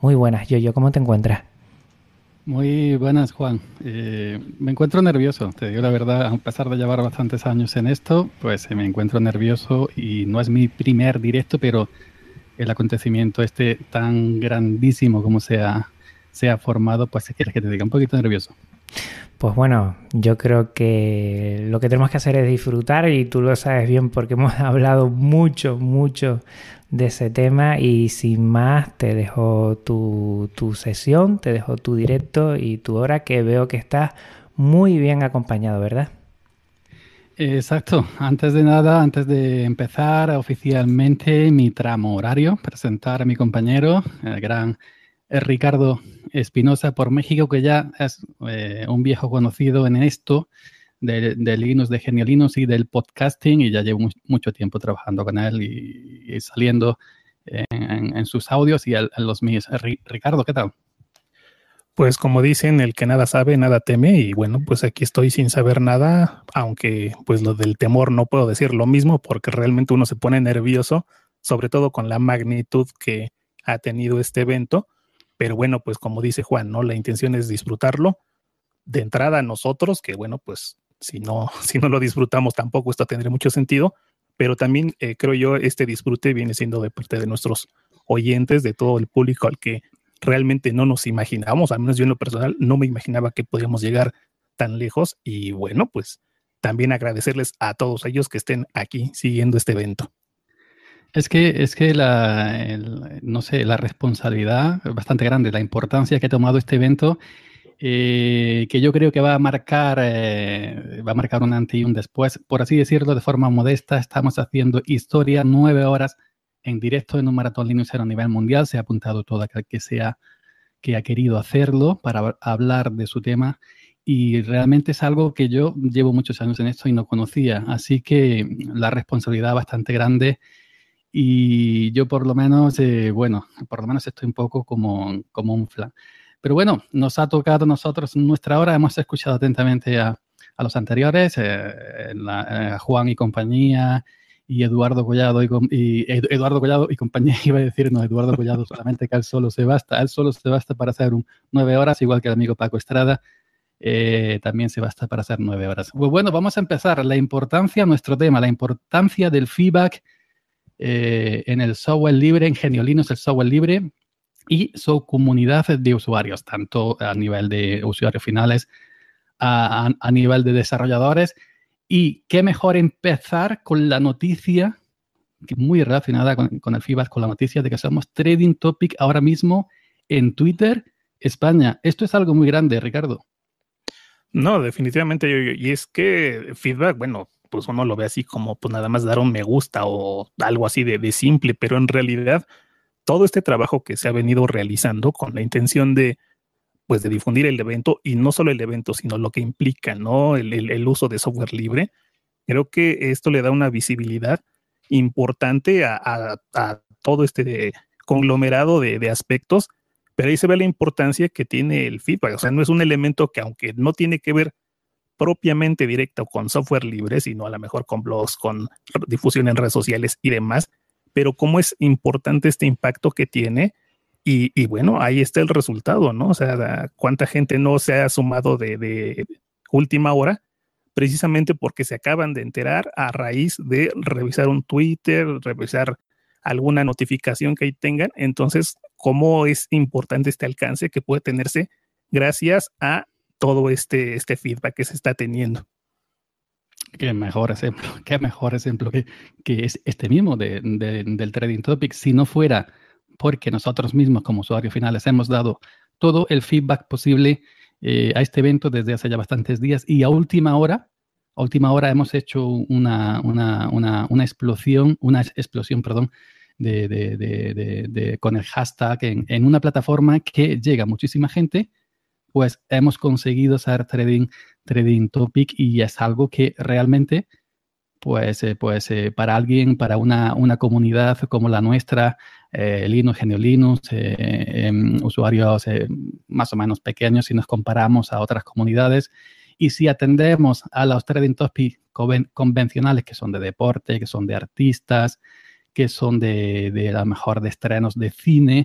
Muy buenas, Yoyo, ¿cómo te encuentras? Muy buenas, Juan. Me encuentro nervioso, te digo la verdad, a pesar de llevar bastantes años en esto, pues me encuentro nervioso y no es mi primer directo, pero el acontecimiento este tan grandísimo como se ha formado, pues si quieres que te diga un poquito nervioso. Pues bueno, yo creo que lo que tenemos que hacer es disfrutar y tú lo sabes bien porque hemos hablado mucho de ese tema y sin más te dejo tu sesión, te dejo tu directo y tu hora que veo que estás muy bien acompañado, ¿verdad? Exacto. Antes de nada, antes de empezar oficialmente mi tramo horario, presentar a mi compañero, el gran Ricardo Espinosa por México, que ya es un viejo conocido en esto de Linux, de Genio Linux y del podcasting, y ya llevo mucho tiempo trabajando con él y saliendo en sus audios y en los míos. Ricardo, ¿qué tal? Pues como dicen, el que nada sabe, nada teme, y bueno, pues aquí estoy sin saber nada, aunque pues lo del temor no puedo decir lo mismo porque realmente uno se pone nervioso, sobre todo con la magnitud que ha tenido este evento, pero bueno, pues como dice Juan, ¿no? La intención es disfrutarlo. De entrada nosotros, que bueno, pues si no lo disfrutamos tampoco esto tendría mucho sentido, pero también creo yo este disfrute viene siendo de parte de nuestros oyentes, de todo el público al que realmente no nos imaginábamos, al menos yo en lo personal no me imaginaba que podíamos llegar tan lejos y bueno, pues también agradecerles a todos ellos que estén aquí siguiendo este evento. Es que no sé, la responsabilidad es bastante grande, la importancia que ha tomado este evento, que yo creo que va a marcar un antes y un después. Por así decirlo, de forma modesta, estamos haciendo historia, 9 horas en directo en un maratón linuxero a nivel mundial. Se ha apuntado todo aquel que ha querido hacerlo para hablar de su tema. Y realmente es algo que yo llevo muchos años en esto y no conocía. Así que la responsabilidad bastante grande y yo por lo menos, bueno, por lo menos estoy un poco como un flan. Pero bueno, nos ha tocado a nosotros nuestra hora, hemos escuchado atentamente a los anteriores, a Juan y compañía, y Eduardo Collado Eduardo Collado y compañía, iba a decir, no, Eduardo Collado solamente, que él solo se basta para hacer 9 horas, igual que el amigo Paco Estrada, también se basta para hacer 9 horas. Pues bueno, vamos a empezar. Nuestro tema, la importancia del feedback en el software libre, en Genio Linux, el software libre y su comunidad de usuarios, tanto a nivel de usuarios finales, a nivel de desarrolladores. Y qué mejor empezar con la noticia, que muy relacionada con el feedback, con la noticia de que somos Trading Topic ahora mismo en Twitter, España. Esto es algo muy grande, Ricardo. No, definitivamente, y es que feedback, bueno, pues uno lo ve así como pues nada más dar un me gusta o algo así de simple, pero en realidad todo este trabajo que se ha venido realizando con la intención de, pues, de difundir el evento y no solo el evento, sino lo que implica, ¿no? El uso de software libre. Creo que esto le da una visibilidad importante a todo este conglomerado de aspectos, pero ahí se ve la importancia que tiene el feedback. O sea, no es un elemento que, aunque no tiene que ver propiamente directo con software libre, sino a lo mejor con blogs, con difusión en redes sociales y demás, pero cómo es importante este impacto que tiene y bueno, ahí está el resultado, ¿no? O sea, cuánta gente no se ha sumado de última hora precisamente porque se acaban de enterar a raíz de revisar un Twitter, revisar alguna notificación que ahí tengan. Entonces, ¿cómo es importante este alcance que puede tenerse gracias a todo este feedback que se está teniendo? Qué mejor ejemplo que es este mismo del Trading Topic. Si no fuera porque nosotros mismos como usuarios finales hemos dado todo el feedback posible a este evento desde hace ya bastantes días y a última hora hemos hecho una explosión, perdón, con el hashtag en una plataforma que llega a muchísima gente, pues hemos conseguido ser trading topic y es algo que realmente, para alguien, para una comunidad como la nuestra, Linux, Genio Linux, usuarios más o menos pequeños si nos comparamos a otras comunidades, y si atendemos a los trading topics convencionales que son de deporte, que son de artistas, que son de a lo mejor de estrenos de cine,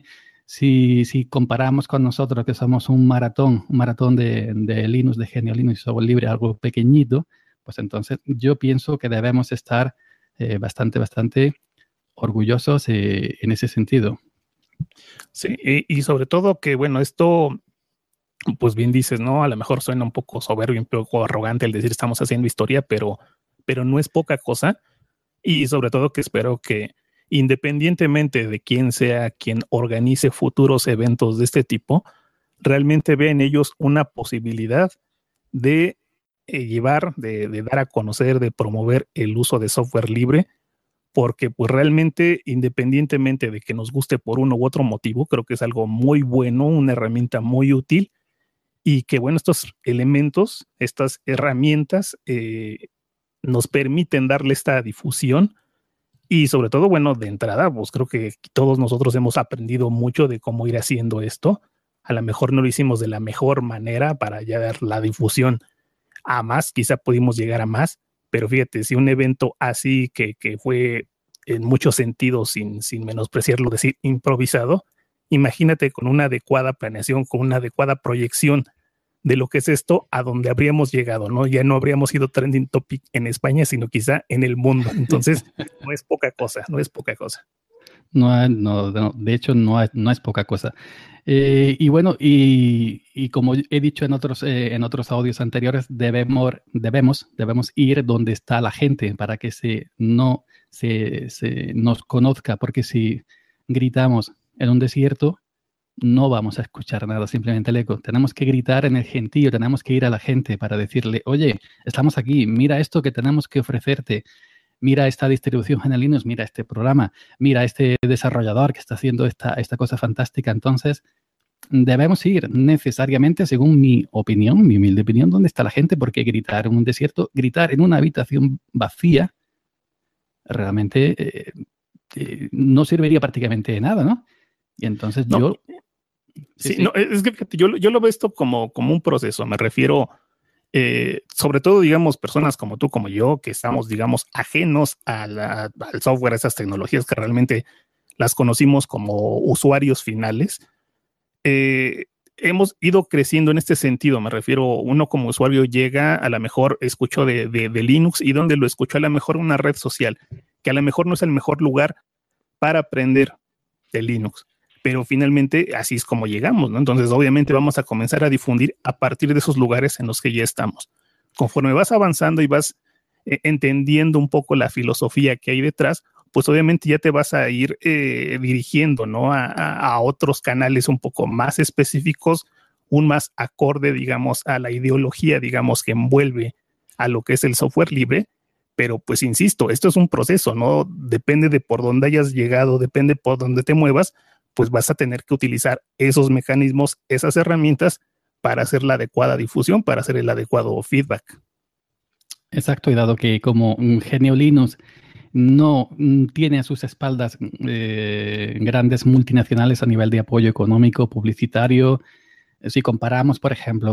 Si comparamos con nosotros, que somos un maratón de Linux, de GNU Linux y software libre, algo pequeñito, pues entonces yo pienso que debemos estar bastante orgullosos en ese sentido. Sí, y sobre todo que, bueno, esto, pues bien dices, ¿no? A lo mejor suena un poco soberbio, un poco arrogante el decir estamos haciendo historia, pero no es poca cosa. Y sobre todo que espero que independientemente de quién sea quien organice futuros eventos de este tipo, realmente vean ellos una posibilidad de llevar, de dar a conocer, de promover el uso de software libre, porque pues realmente independientemente de que nos guste por uno u otro motivo, creo que es algo muy bueno, una herramienta muy útil y que bueno, estos elementos, estas herramientas nos permiten darle esta difusión y sobre todo, bueno, de entrada, pues creo que todos nosotros hemos aprendido mucho de cómo ir haciendo esto. A lo mejor no lo hicimos de la mejor manera para ya dar la difusión a más, quizá pudimos llegar a más, pero fíjate, si un evento así que fue en muchos sentidos, sin menospreciarlo, decir improvisado, imagínate con una adecuada planeación, con una adecuada proyección de lo que es esto, a donde habríamos llegado, ¿no? Ya no habríamos sido trending topic en España, sino quizá en el mundo. Entonces, no es poca cosa, no es poca cosa. No, de hecho no es poca cosa. Y bueno, y como he dicho en otros audios anteriores, debemos ir donde está la gente para que se nos conozca, porque si gritamos en un desierto, no vamos a escuchar nada, simplemente el eco. Tenemos que gritar en el gentío, tenemos que ir a la gente para decirle, oye, estamos aquí, mira esto que tenemos que ofrecerte. Mira esta distribución GNU Linux, mira este programa, mira este desarrollador que está haciendo esta cosa fantástica. Entonces, debemos ir necesariamente, según mi opinión, mi humilde opinión, ¿dónde está la gente? Porque gritar en un desierto, gritar en una habitación vacía, realmente no serviría prácticamente de nada, ¿no? Y entonces no, yo... Sí, no, es que fíjate, yo lo veo esto como un proceso, me refiero... sobre todo, digamos, personas como tú, como yo, que estamos, digamos, ajenos al software, a esas tecnologías que realmente las conocimos como usuarios finales, hemos ido creciendo en este sentido. Me refiero, uno como usuario llega, a lo mejor escuchó de Linux y donde lo escuchó a lo mejor una red social, que a lo mejor no es el mejor lugar para aprender de Linux. Pero finalmente así es como llegamos, ¿no? Entonces, obviamente vamos a comenzar a difundir a partir de esos lugares en los que ya estamos. Conforme vas avanzando y vas entendiendo un poco la filosofía que hay detrás, pues obviamente ya te vas a ir dirigiendo, ¿no? A otros canales un poco más específicos, un más acorde, digamos, a la ideología, digamos, que envuelve a lo que es el software libre. Pero pues insisto, esto es un proceso, ¿no? Depende de por dónde hayas llegado, depende por dónde te muevas, pues vas a tener que utilizar esos mecanismos, esas herramientas para hacer la adecuada difusión, para hacer el adecuado feedback. Exacto, y dado que como GNU Linux no tiene a sus espaldas grandes multinacionales a nivel de apoyo económico, publicitario, si comparamos, por ejemplo,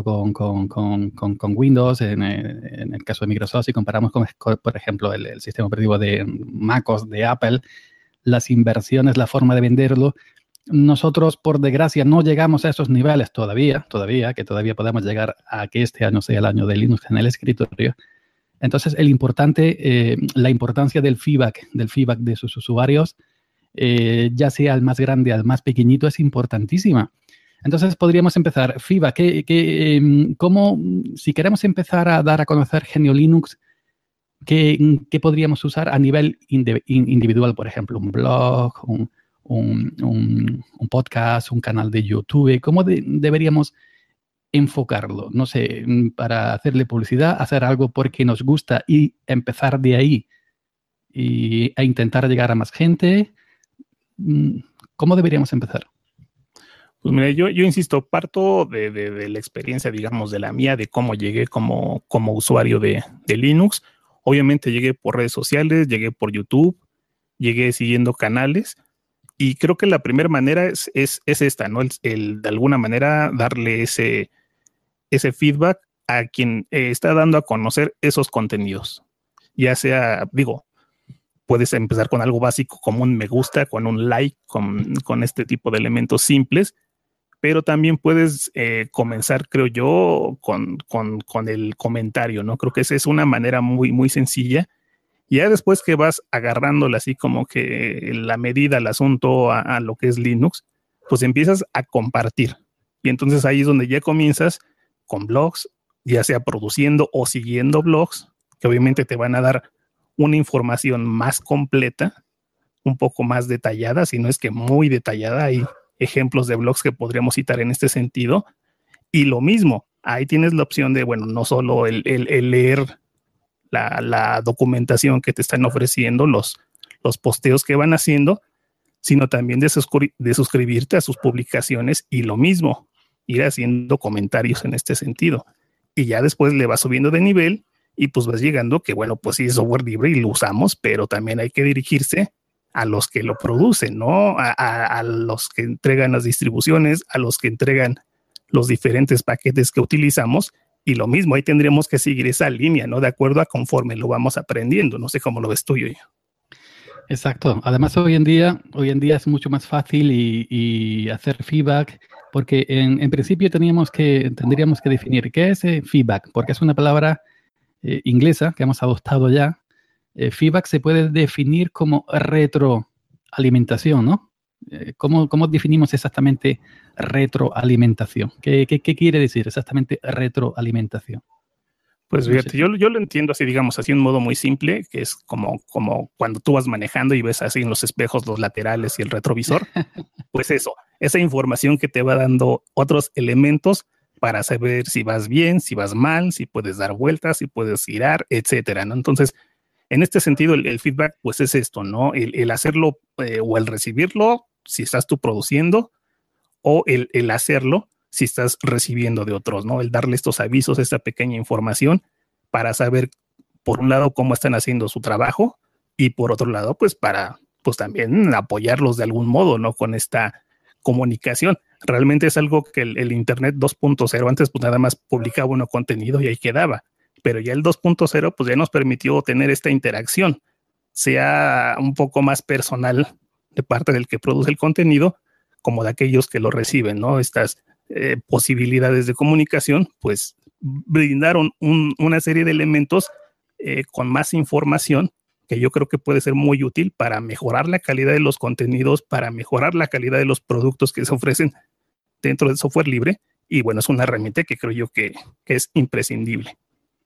con Windows, en el caso de Microsoft, si comparamos con, por ejemplo, el sistema operativo de MacOS de Apple, las inversiones, la forma de venderlo, nosotros, por desgracia, no llegamos a esos niveles todavía, que todavía podemos llegar a que este año sea el año de Linux en el escritorio. Entonces, la importancia del feedback de sus usuarios, ya sea al más grande, al más pequeñito, es importantísima. Entonces, podríamos empezar. feedback, ¿cómo, si queremos empezar a dar a conocer GNU Linux, ¿qué podríamos usar a nivel individual? Por ejemplo, un blog, un podcast, un canal de YouTube. ¿Cómo deberíamos enfocarlo? No sé, para hacerle publicidad, hacer algo porque nos gusta y empezar de ahí a intentar llegar a más gente. ¿Cómo deberíamos empezar? Pues mira, yo insisto, parto de la experiencia, digamos, de la mía, de cómo llegué como usuario de Linux. Obviamente llegué por redes sociales, llegué por YouTube, llegué siguiendo canales. Y creo que la primera manera es esta, ¿no? El de alguna manera darle ese feedback a quien está dando a conocer esos contenidos. Ya sea, digo, puedes empezar con algo básico como un me gusta, con un like, con este tipo de elementos simples, pero también puedes comenzar, creo yo, con el comentario, ¿no? Creo que esa es una manera muy, muy sencilla. Y ya después que vas agarrándole así como que la medida, el asunto a lo que es Linux, pues empiezas a compartir. Y entonces ahí es donde ya comienzas con blogs, ya sea produciendo o siguiendo blogs, que obviamente te van a dar una información más completa, un poco más detallada, si no es que muy detallada. Hay ejemplos de blogs que podríamos citar en este sentido. Y lo mismo, ahí tienes la opción de, bueno, no solo el leer la documentación que te están ofreciendo, los posteos que van haciendo, sino también de suscribirte a sus publicaciones y lo mismo, ir haciendo comentarios en este sentido. Y ya después le vas subiendo de nivel y pues vas llegando que, bueno, pues sí es software libre y lo usamos, pero también hay que dirigirse a los que lo producen, ¿no? A los que entregan las distribuciones, a los que entregan los diferentes paquetes que utilizamos. Y lo mismo, ahí tendríamos que seguir esa línea, ¿no? De acuerdo a conforme lo vamos aprendiendo. No sé cómo lo ves tú, yo. Exacto. Además, hoy en día es mucho más fácil y hacer feedback, porque en principio tendríamos que definir qué es feedback, porque es una palabra inglesa que hemos adoptado ya. Feedback se puede definir como retroalimentación, ¿no? ¿Cómo definimos exactamente retroalimentación? ¿Qué quiere decir exactamente retroalimentación? Pues fíjate, yo lo entiendo así, digamos, así en un modo muy simple, que es como cuando tú vas manejando y ves así en los espejos los laterales y el retrovisor. Pues eso, esa información que te va dando otros elementos para saber si vas bien, si vas mal, si puedes dar vueltas, si puedes girar, etcétera, ¿no? Entonces, en este sentido, el feedback, pues es esto, ¿no? El hacerlo o el recibirlo, si estás tú produciendo, o el hacerlo si estás recibiendo de otros, ¿no? El darle estos avisos, esta pequeña información para saber, por un lado, cómo están haciendo su trabajo y por otro lado, pues para, pues también apoyarlos de algún modo, ¿no? Con esta comunicación. Realmente es algo que el Internet 2.0, antes pues nada más publicaba uno contenido y ahí quedaba, pero ya el 2.0 pues ya nos permitió tener esta interacción, sea un poco más personal de parte del que produce el contenido, como de aquellos que lo reciben, ¿no? Estas posibilidades de comunicación, pues brindaron una serie de elementos con más información que yo creo que puede ser muy útil para mejorar la calidad de los contenidos, para mejorar la calidad de los productos que se ofrecen dentro del software libre. Y bueno, es una herramienta que creo yo que es imprescindible.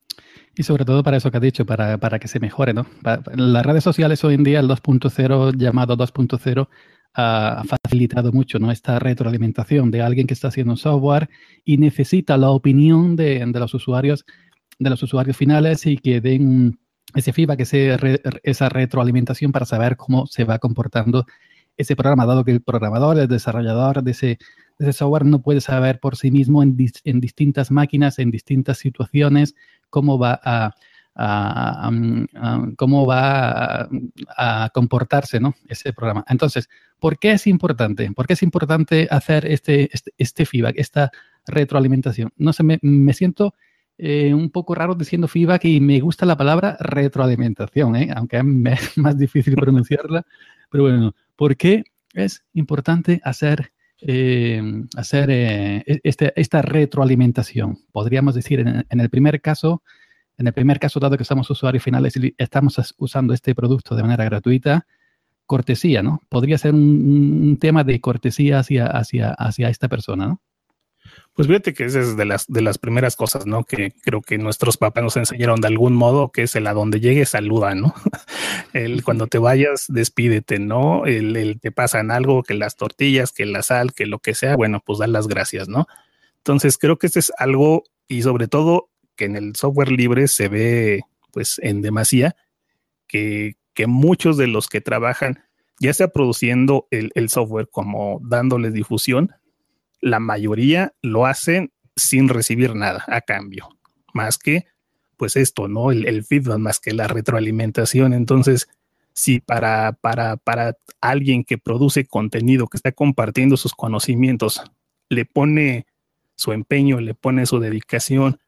Y sobre todo para eso que has dicho, para que se mejore, ¿no? Las redes sociales hoy en día, el 2.0, llamado 2.0, ha facilitado mucho, ¿no? Esta retroalimentación de alguien que está haciendo software y necesita la opinión de los usuarios finales y que den ese feedback, esa retroalimentación para saber cómo se va comportando ese programa, dado que el programador, el desarrollador de ese software no puede saber por sí mismo en distintas máquinas, en distintas situaciones, cómo va a comportarse, ¿no? Ese programa. Entonces, ¿por qué es importante? ¿Por qué es importante hacer este feedback, esta retroalimentación? No sé, me siento un poco raro diciendo feedback y me gusta la palabra retroalimentación, aunque es más difícil pronunciarla. Pero bueno, ¿por qué es importante hacer esta retroalimentación? Podríamos decir, en el primer caso, dado que somos usuarios finales y estamos usando este producto de manera gratuita, cortesía, ¿no? Podría ser un tema de cortesía hacia esta persona, ¿no? Pues fíjate que esa es de las primeras cosas, ¿no? Que creo que nuestros papás nos enseñaron de algún modo, que es el a donde llegues, saluda, ¿no? El cuando te vayas, despídete, ¿no? El te pasan algo, que las tortillas, que la sal, que lo que sea, bueno, pues dar las gracias, ¿no? Entonces creo que este es algo, y sobre todo que en el software libre se ve, pues, en demasía, que muchos de los que trabajan, ya sea produciendo el software como dándole difusión, la mayoría lo hacen sin recibir nada a cambio, más que pues esto, ¿no? El feedback, más que la retroalimentación. Entonces, si para alguien que produce contenido, que está compartiendo sus conocimientos, le pone su empeño, le pone su dedicación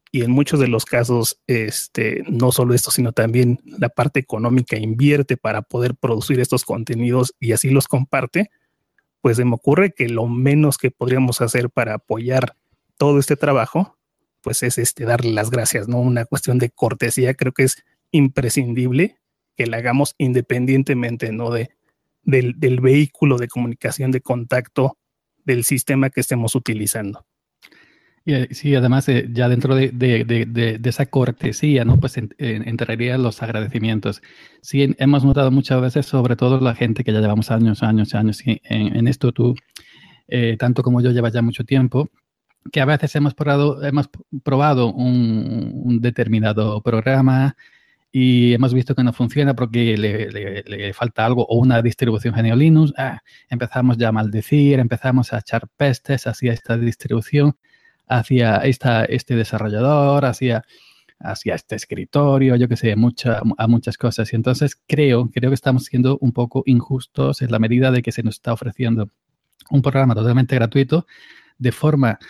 y en muchos de los casos, no solo esto, sino también la parte económica invierte para poder producir estos contenidos y así los comparte, pues se me ocurre que lo menos que podríamos hacer para apoyar todo este trabajo, pues es darle las gracias, ¿no? Una cuestión de cortesía, creo que es imprescindible que la hagamos independientemente, ¿no? Del vehículo de comunicación, de contacto, del sistema que estemos utilizando. Y, sí, además, ya dentro de esa cortesía, ¿no? Pues entrarían los agradecimientos. Sí, hemos notado muchas veces, sobre todo la gente que ya llevamos años en esto, tú, tanto como yo, llevas ya mucho tiempo, que a veces hemos probado un determinado programa y hemos visto que no funciona porque le falta algo o una distribución GNU Linux. Empezamos ya a maldecir, empezamos a echar pestes hacia esta distribución, hacia este desarrollador, hacia este escritorio, yo qué sé, a muchas cosas. Y entonces creo que estamos siendo un poco injustos en la medida de que se nos está ofreciendo un programa totalmente gratuito de forma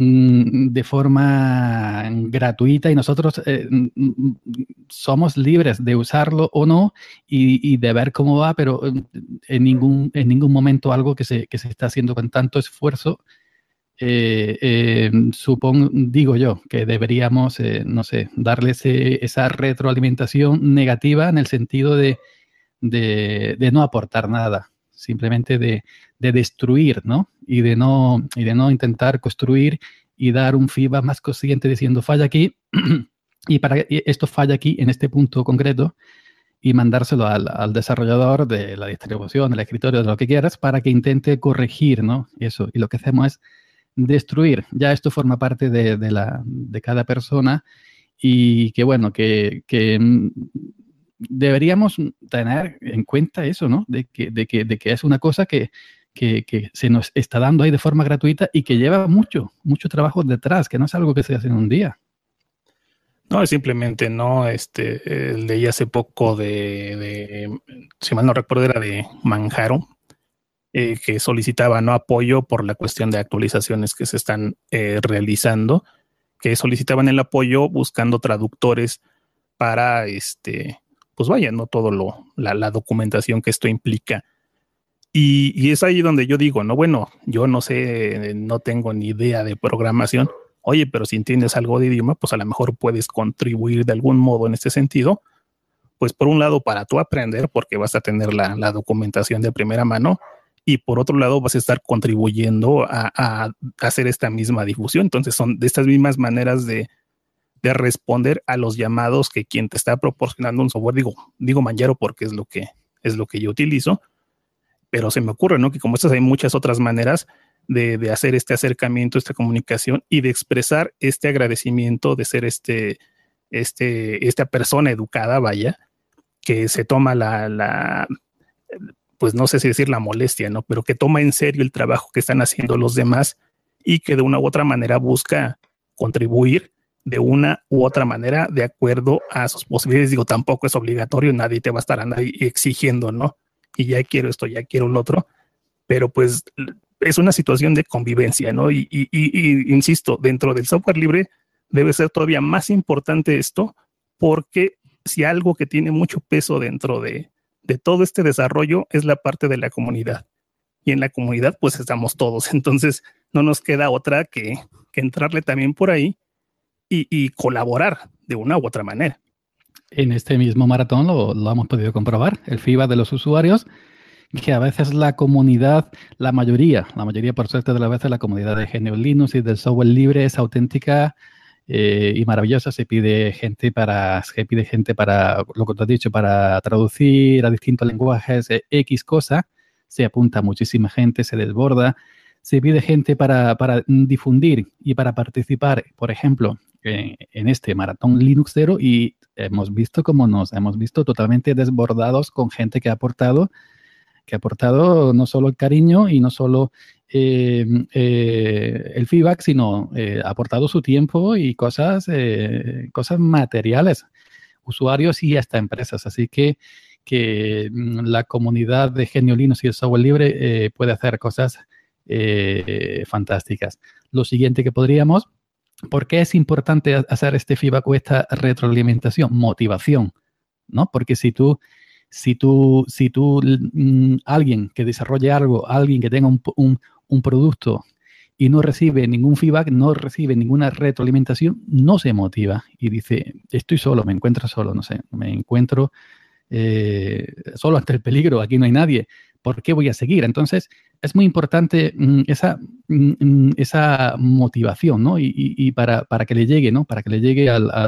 gratuita y nosotros somos libres de usarlo o no y de ver cómo va, pero en ningún momento algo que se está haciendo con tanto esfuerzo. Digo yo que deberíamos, no sé, darles esa retroalimentación negativa en el sentido de no aportar nada, simplemente de destruir, ¿no? Y de no intentar construir y dar un feedback más consciente diciendo falla aquí y esto falla aquí en este punto concreto y mandárselo al desarrollador de la distribución, del escritorio, de lo que quieras, para que intente corregir, ¿no? Eso. Y lo que hacemos es destruir. Ya esto forma parte de cada persona y que, bueno, que deberíamos tener en cuenta eso, ¿no? De que es una cosa que se nos está dando ahí de forma gratuita y que lleva mucho trabajo detrás, que no es algo que se hace en un día. No, es simplemente, ¿no? Leí hace poco si mal no recuerdo, era de Manjaro, que solicitaba, ¿no?, apoyo por la cuestión de actualizaciones que se están realizando, que solicitaban el apoyo buscando traductores para, pues vaya, ¿no?, todo la documentación que esto implica. Y es ahí donde yo digo, no, bueno, yo no sé, no tengo ni idea de programación. Oye, pero si entiendes algo de idioma, pues a lo mejor puedes contribuir de algún modo en este sentido. Pues por un lado, para tú aprender, porque vas a tener la documentación de primera mano, y por otro lado vas a estar contribuyendo a hacer esta misma difusión. Entonces son de estas mismas maneras de responder a los llamados que quien te está proporcionando un software, digo Manjaro porque es lo que yo utilizo, pero se me ocurre, ¿no?, que como estas hay muchas otras maneras de hacer este acercamiento, esta comunicación y de expresar este agradecimiento, de ser esta persona educada, vaya, que se toma pues no sé si decir la molestia, ¿no?, pero que toma en serio el trabajo que están haciendo los demás y que de una u otra manera busca contribuir de una u otra manera de acuerdo a sus posibilidades. Digo, tampoco es obligatorio, nadie te va a estar exigiendo, ¿no?, y ya quiero esto, ya quiero lo otro, pero pues es una situación de convivencia, ¿no? Y insisto, dentro del software libre debe ser todavía más importante esto, porque si algo que tiene mucho peso dentro de todo este desarrollo es la parte de la comunidad. Y en la comunidad pues estamos todos, entonces no nos queda otra que entrarle también por ahí y colaborar de una u otra manera. En este mismo maratón lo hemos podido comprobar, el feedback de los usuarios, que a veces la comunidad, la mayoría por suerte de las veces, la comunidad de GNU Linux y del software libre es auténtica y maravillosa. Se pide gente para lo que tú has dicho, para traducir a distintos lenguajes, X cosa, se apunta muchísima gente, se desborda, se pide gente para difundir y para participar, por ejemplo, en este maratón Linuxero, y hemos visto totalmente desbordados con gente que ha aportado no solo el cariño y no solo el feedback, sino ha aportado su tiempo y cosas materiales, usuarios y hasta empresas. Así que la comunidad de GNU Linux y el software libre puede hacer cosas fantásticas. Lo siguiente que podríamos ¿Por qué es importante hacer este feedback o esta retroalimentación? Motivación, ¿no? Porque si tú alguien que desarrolle algo, alguien que tenga un producto y no recibe ningún feedback, no recibe ninguna retroalimentación, no se motiva y dice, estoy solo, me encuentro solo, no sé, me encuentro solo ante el peligro, aquí no hay nadie, ¿por qué voy a seguir? Entonces, es muy importante esa motivación, ¿no? Y para que le llegue, ¿no? Para que le llegue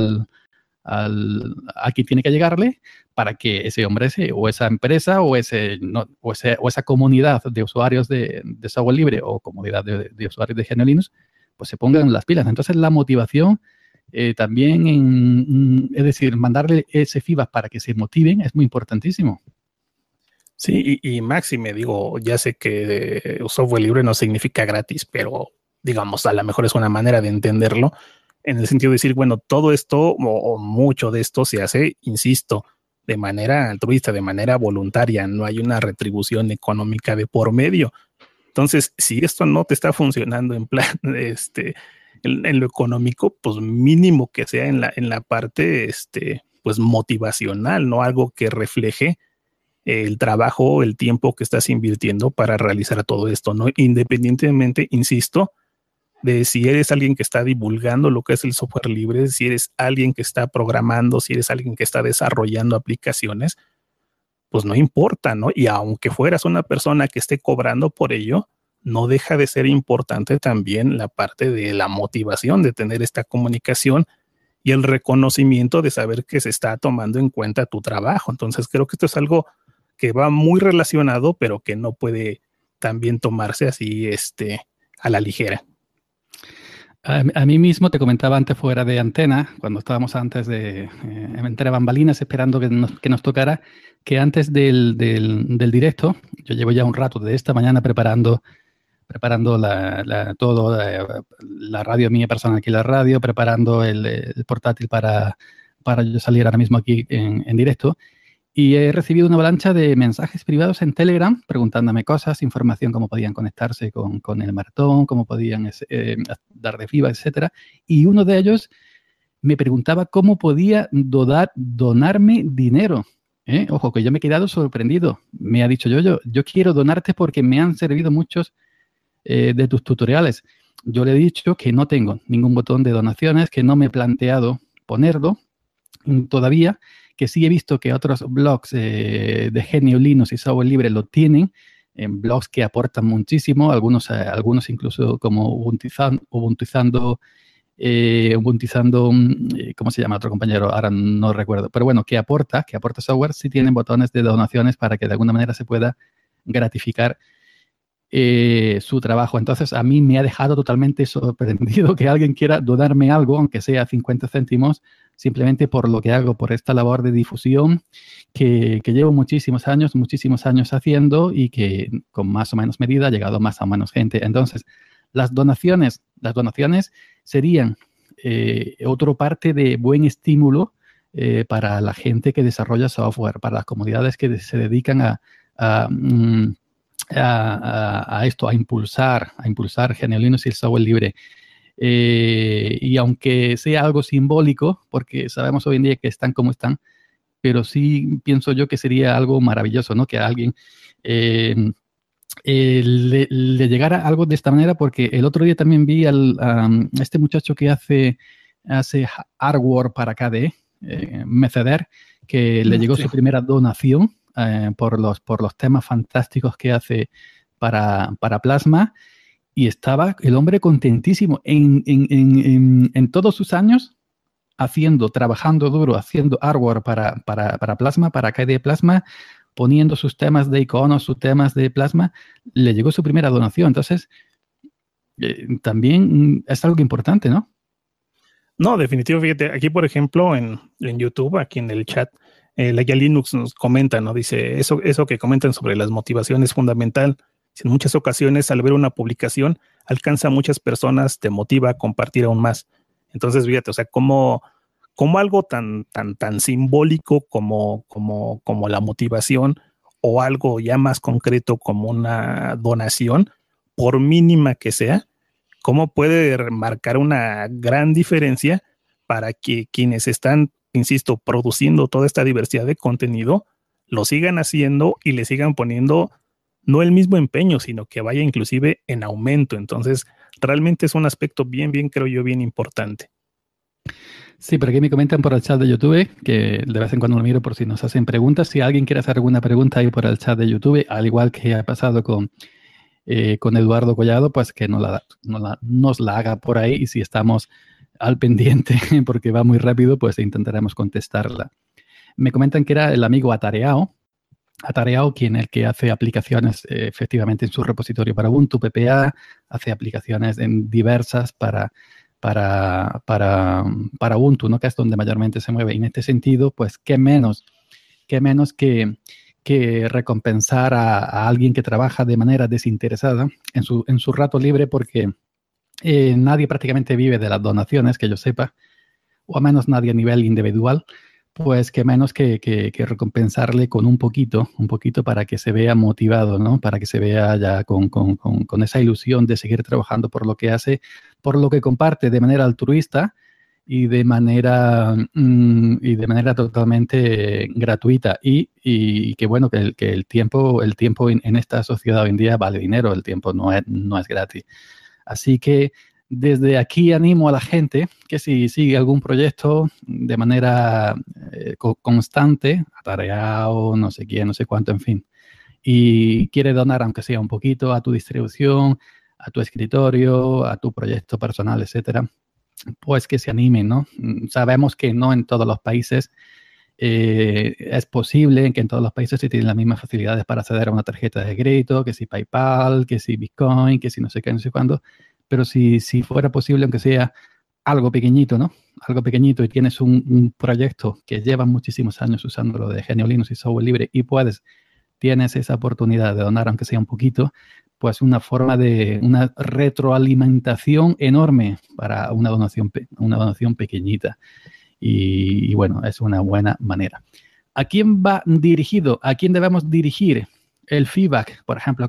a quien tiene que llegarle, para que ese hombre o esa empresa o esa comunidad de usuarios de software libre o comunidad de usuarios de GNU Linux, pues se pongan las pilas. Entonces, la motivación también, es decir, mandarle ese feedback para que se motiven es muy importantísimo. Sí, y máxime, digo, ya sé que software libre no significa gratis, pero digamos, a lo mejor es una manera de entenderlo, en el sentido de decir, bueno, todo esto o mucho de esto se hace, insisto, de manera altruista, de manera voluntaria, no hay una retribución económica de por medio. Entonces, si esto no te está funcionando en plan, en lo económico, pues mínimo que sea en la parte, pues motivacional, ¿no? Algo que refleje el trabajo, el tiempo que estás invirtiendo para realizar todo esto, ¿no? Independientemente, insisto, de si eres alguien que está divulgando lo que es el software libre, si eres alguien que está programando, si eres alguien que está desarrollando aplicaciones, pues no importa, ¿no? Y aunque fueras una persona que esté cobrando por ello, no deja de ser importante también la parte de la motivación de tener esta comunicación y el reconocimiento de saber que se está tomando en cuenta tu trabajo. Entonces creo que esto es algo que va muy relacionado, pero que no puede también tomarse así a la ligera. A mí mismo te comentaba antes fuera de antena, cuando estábamos antes de entre bambalinas esperando que nos tocara, que antes del directo, yo llevo ya un rato de esta mañana preparando todo, la radio mía personal aquí, la radio, preparando el portátil para yo salir ahora mismo aquí en directo. Y he recibido una avalancha de mensajes privados en Telegram preguntándome cosas, información, cómo podían conectarse con el maratón, cómo podían dar de FIBA, etc. Y uno de ellos me preguntaba cómo podía donarme dinero. Ojo, que yo me he quedado sorprendido. Me ha dicho, yo quiero donarte porque me han servido muchos de tus tutoriales. Yo le he dicho que no tengo ningún botón de donaciones, que no me he planteado ponerlo todavía, que sí he visto que otros blogs de GNU Linux y software libre lo tienen, en blogs que aportan muchísimo, algunos incluso como Ubuntizando, ¿cómo se llama otro compañero? Ahora no recuerdo, pero bueno, que aporta software, sí tienen botones de donaciones para que de alguna manera se pueda gratificar su trabajo. Entonces, a mí me ha dejado totalmente sorprendido que alguien quiera donarme algo, aunque sea 50 céntimos, simplemente por lo que hago, por esta labor de difusión que llevo muchísimos años haciendo y que con más o menos medida ha llegado a más o menos gente. Entonces, las donaciones serían otra parte de buen estímulo para la gente que desarrolla software, para las comunidades que se dedican a esto, a impulsar GNU Linux y el software libre. Y aunque sea algo simbólico, porque sabemos hoy en día que están como están, pero sí pienso yo que sería algo maravilloso, ¿no? Que a alguien le llegara algo de esta manera, porque el otro día también vi a este muchacho que hace hardware para KDE, Meceder, que le llegó su primera donación por los temas fantásticos que hace para Plasma, y estaba el hombre contentísimo en todos sus años trabajando duro, haciendo hardware para Plasma, para KDE Plasma, poniendo sus temas de iconos, sus temas de Plasma, le llegó su primera donación. Entonces, también es algo importante, ¿no? No, definitivo, fíjate, aquí por ejemplo en YouTube, aquí en el chat, la guía Linux nos comenta, ¿no? Dice, eso que comentan sobre las motivaciones es fundamental. En muchas ocasiones, al ver una publicación, alcanza a muchas personas, te motiva a compartir aún más. Entonces, fíjate, o sea, como algo tan simbólico como la motivación o algo ya más concreto como una donación, por mínima que sea, cómo puede marcar una gran diferencia para que quienes están, insisto, produciendo toda esta diversidad de contenido, lo sigan haciendo y le sigan poniendo no el mismo empeño, sino que vaya inclusive en aumento. Entonces, realmente es un aspecto bien, creo yo, bien importante. Sí, por aquí me comentan por el chat de YouTube, que de vez en cuando lo miro por si nos hacen preguntas. Si alguien quiere hacer alguna pregunta ahí por el chat de YouTube, al igual que ha pasado con Eduardo Collado, pues que nos la haga por ahí, y si estamos al pendiente porque va muy rápido, pues intentaremos contestarla. Me comentan que era el amigo Atareao, quien el que hace aplicaciones efectivamente en su repositorio para Ubuntu, PPA, hace aplicaciones en diversas para Ubuntu, ¿no? Que es donde mayormente se mueve. Y en este sentido, pues qué menos que recompensar a alguien que trabaja de manera desinteresada en su rato libre, porque nadie prácticamente vive de las donaciones, que yo sepa, o al menos nadie a nivel individual. Pues qué menos que recompensarle con un poquito para que se vea motivado, ¿no? Para que se vea ya con esa ilusión de seguir trabajando por lo que hace, por lo que comparte de manera altruista y de manera totalmente gratuita. Y que bueno, que el tiempo en esta sociedad hoy en día vale dinero, el tiempo no es gratis. Así que desde aquí animo a la gente que si sigue algún proyecto de manera constante, Atareado, no sé quién, no sé cuánto, en fin, y quiere donar, aunque sea un poquito, a tu distribución, a tu escritorio, a tu proyecto personal, etcétera, pues que se animen, ¿no? Sabemos que no en todos los países es posible, que en todos los países se tienen las mismas facilidades para acceder a una tarjeta de crédito, que si PayPal, que si Bitcoin, que si no sé qué, no sé cuándo. Pero si fuera posible, aunque sea algo pequeñito, ¿no? Algo pequeñito, y tienes un proyecto que lleva muchísimos años usándolo de GNU Linux y software libre, y tienes esa oportunidad de donar, aunque sea un poquito, pues una retroalimentación enorme para una donación pequeñita. Y bueno, es una buena manera. ¿A quién va dirigido? ¿A quién debemos dirigir el feedback? Por ejemplo,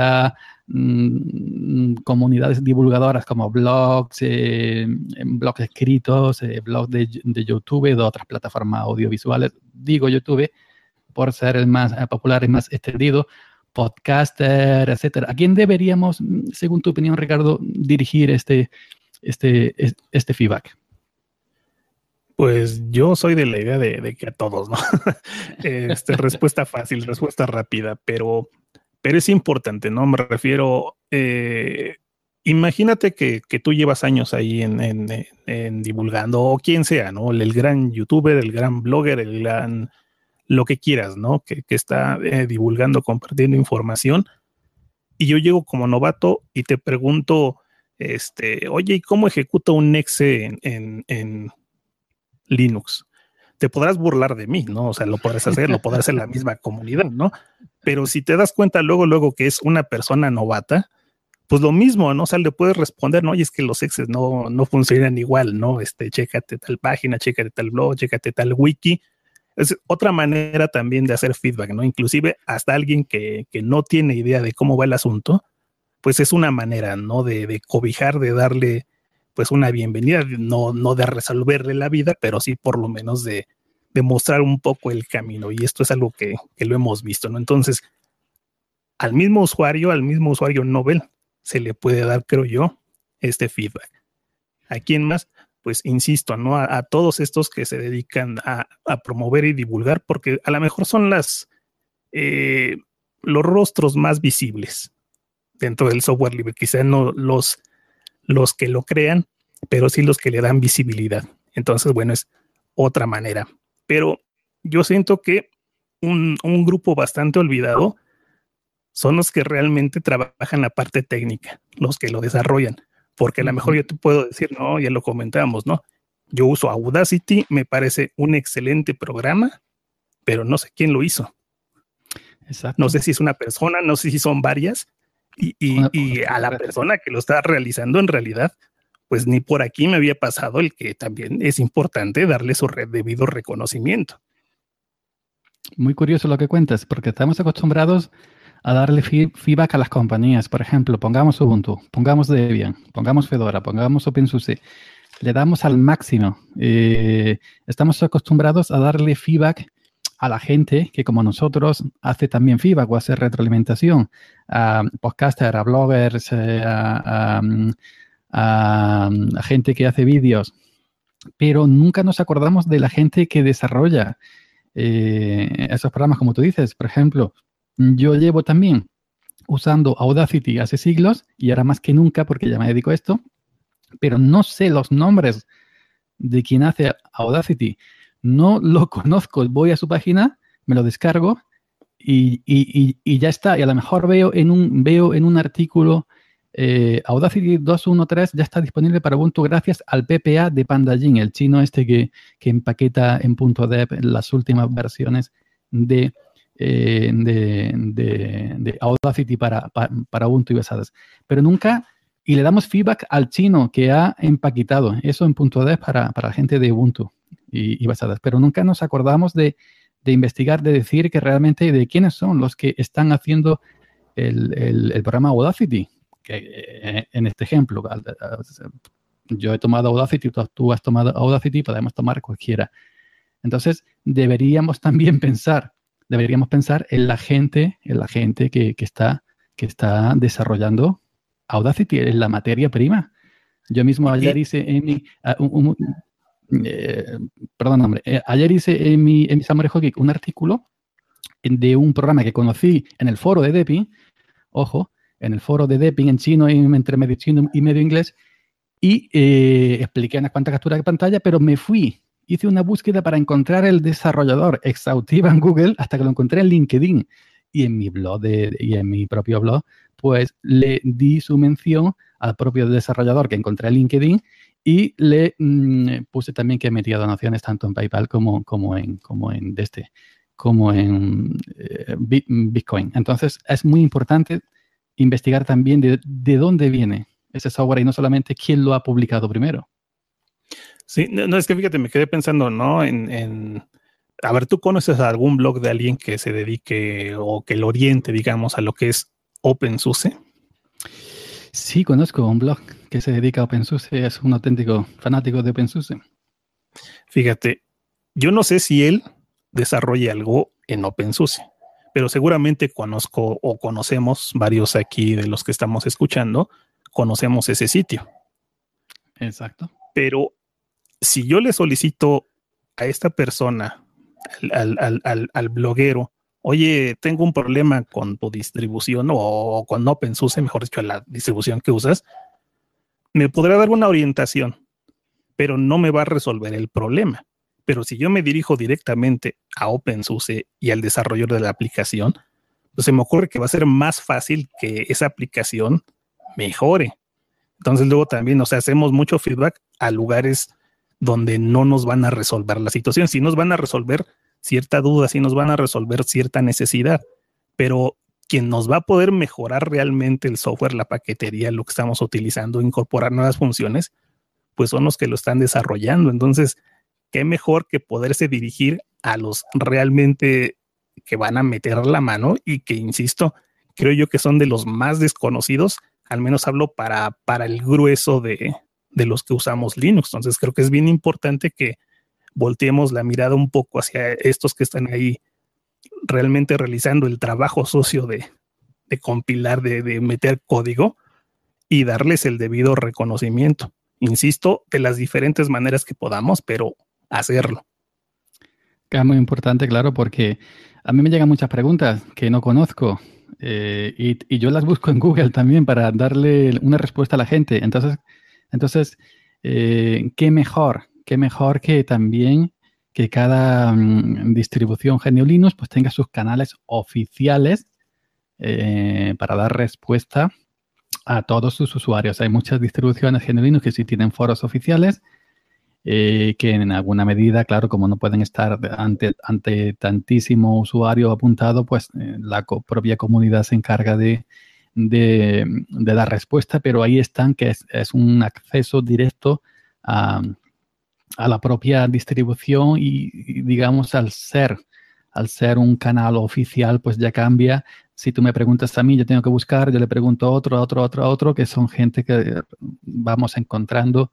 comunidades divulgadoras como blogs, blogs escritos, blogs de YouTube, de otras plataformas audiovisuales. Digo YouTube por ser el más popular y más extendido, podcaster, etcétera. ¿A quién deberíamos, según tu opinión, Ricardo, dirigir este feedback? Pues yo soy de la idea de que a todos, ¿no? Respuesta fácil, respuesta rápida, pero es importante, ¿no? Me refiero, imagínate que tú llevas años ahí en divulgando, o quien sea, ¿no? El gran youtuber, el gran blogger, el gran lo que quieras, ¿no? Que está divulgando, compartiendo información. Y yo llego como novato y te pregunto, oye, ¿y cómo ejecuto un exe en Linux? Te podrás burlar de mí, ¿no? O sea, lo podrás hacer en la misma comunidad, ¿no? Pero si te das cuenta luego que es una persona novata, pues lo mismo, ¿no? O sea, le puedes responder, ¿no? Oye, es que los exes no funcionan igual, ¿no? Chécate tal página, chécate tal blog, chécate tal wiki. Es otra manera también de hacer feedback, ¿no? Inclusive hasta alguien que no tiene idea de cómo va el asunto, pues es una manera, ¿no? De cobijar, de darle pues una bienvenida, no de resolverle la vida, pero sí por lo menos de mostrar un poco el camino. Y esto es algo que lo hemos visto, ¿no? Entonces, al mismo usuario Nobel, se le puede dar, creo yo, este feedback. ¿A quién más? Pues insisto, ¿no? A todos estos que se dedican a promover y divulgar, porque a lo mejor son los rostros más visibles dentro del software libre. Quizá no los que lo crean, pero sí los que le dan visibilidad. Entonces, bueno, es otra manera. Pero yo siento que un grupo bastante olvidado son los que realmente trabajan la parte técnica, los que lo desarrollan. Porque a lo mejor yo te puedo decir, no, ya lo comentamos, ¿no? Yo uso Audacity, me parece un excelente programa, pero no sé quién lo hizo. Exacto. No sé si es una persona, no sé si son varias, y a la persona que lo está realizando en realidad, pues ni por aquí me había pasado el que también es importante darle su debido reconocimiento. Muy curioso lo que cuentas, porque estamos acostumbrados a darle feedback a las compañías. Por ejemplo, pongamos Ubuntu, pongamos Debian, pongamos Fedora, pongamos OpenSUSE. Le damos al máximo. Estamos acostumbrados a darle feedback a la gente que, como nosotros, hace también feedback o hace retroalimentación. A podcasters, a bloggers, a gente que hace vídeos. Pero nunca nos acordamos de la gente que desarrolla esos programas, como tú dices. Por ejemplo, yo llevo también usando Audacity hace siglos y ahora más que nunca porque ya me dedico a esto, pero no sé los nombres de quien hace Audacity. No lo conozco. Voy a su página, me lo descargo y ya está. Y a lo mejor veo en un artículo Audacity 2.1.3 ya está disponible para Ubuntu gracias al PPA de Pandajin, el chino este que empaqueta en .dev las últimas versiones de Audacity para Ubuntu y basadas. Pero nunca, y le damos feedback al chino que ha empaquetado eso en .dev para la gente de Ubuntu y basadas. Pero nunca nos acordamos de investigar, de decir que realmente de quiénes son los que están haciendo el programa Audacity. Que, en este ejemplo, yo he tomado Audacity, tú has tomado Audacity, podemos tomar cualquiera. Entonces, deberíamos también pensar en la gente que está desarrollando Audacity, en la materia prima. Yo mismo ayer hice ayer hice en mi Samurai Geek un artículo de un programa que conocí en el foro de Deppin, ojo, en el foro de Deppin en chino, entre medio chino y medio inglés, y expliqué unas cuantas capturas de pantalla, pero hice una búsqueda para encontrar el desarrollador exhaustiva en Google hasta que lo encontré en LinkedIn. Y en mi blog y en mi propio blog, pues le di su mención al propio desarrollador que encontré en LinkedIn y le puse también que metía donaciones tanto en PayPal como en Bitcoin. Entonces, es muy importante investigar también de dónde viene ese software y no solamente quién lo ha publicado primero. Sí, no, es que fíjate, me quedé pensando, ¿no? A ver, ¿tú conoces algún blog de alguien que se dedique o que lo oriente, digamos, a lo que es OpenSUSE? Sí, conozco un blog que se dedica a OpenSUSE, es un auténtico fanático de OpenSUSE. Fíjate, yo no sé si él desarrolla algo en OpenSUSE, pero seguramente conozco o conocemos varios aquí de los que estamos escuchando, conocemos ese sitio. Exacto. Pero si yo le solicito a esta persona, al bloguero, oye, tengo un problema con tu distribución o con OpenSUSE, mejor dicho, la distribución que usas, me podrá dar una orientación, pero no me va a resolver el problema. Pero si yo me dirijo directamente a OpenSUSE y al desarrollador de la aplicación, pues se me ocurre que va a ser más fácil que esa aplicación mejore. Entonces luego también, hacemos mucho feedback a lugares donde no nos van a resolver la situación. Sí nos van a resolver cierta duda, sí nos van a resolver cierta necesidad, pero quien nos va a poder mejorar realmente el software, la paquetería, lo que estamos utilizando, incorporar nuevas funciones, pues son los que lo están desarrollando. Entonces, qué mejor que poderse dirigir a los realmente que van a meter la mano y que, insisto, creo yo que son de los más desconocidos, al menos hablo para el grueso de los que usamos Linux. Entonces creo que es bien importante que volteemos la mirada un poco hacia estos que están ahí realmente realizando el trabajo sucio de compilar, de meter código y darles el debido reconocimiento. Insisto, de las diferentes maneras que podamos, pero hacerlo. Es muy importante, claro, porque a mí me llegan muchas preguntas que no conozco y yo las busco en Google también para darle una respuesta a la gente. Entonces, qué mejor que también que cada distribución GNU Linux pues tenga sus canales oficiales para dar respuesta a todos sus usuarios. Hay muchas distribuciones GNU Linux que sí tienen foros oficiales que en alguna medida, claro, como no pueden estar ante tantísimo usuario apuntado, pues la propia comunidad se encarga de dar respuesta, pero ahí están, que es un acceso directo a la propia distribución y digamos, al ser un canal oficial, pues ya cambia Si tú me preguntas a mí, yo tengo que buscar, yo le pregunto a otro, que son gente que vamos encontrando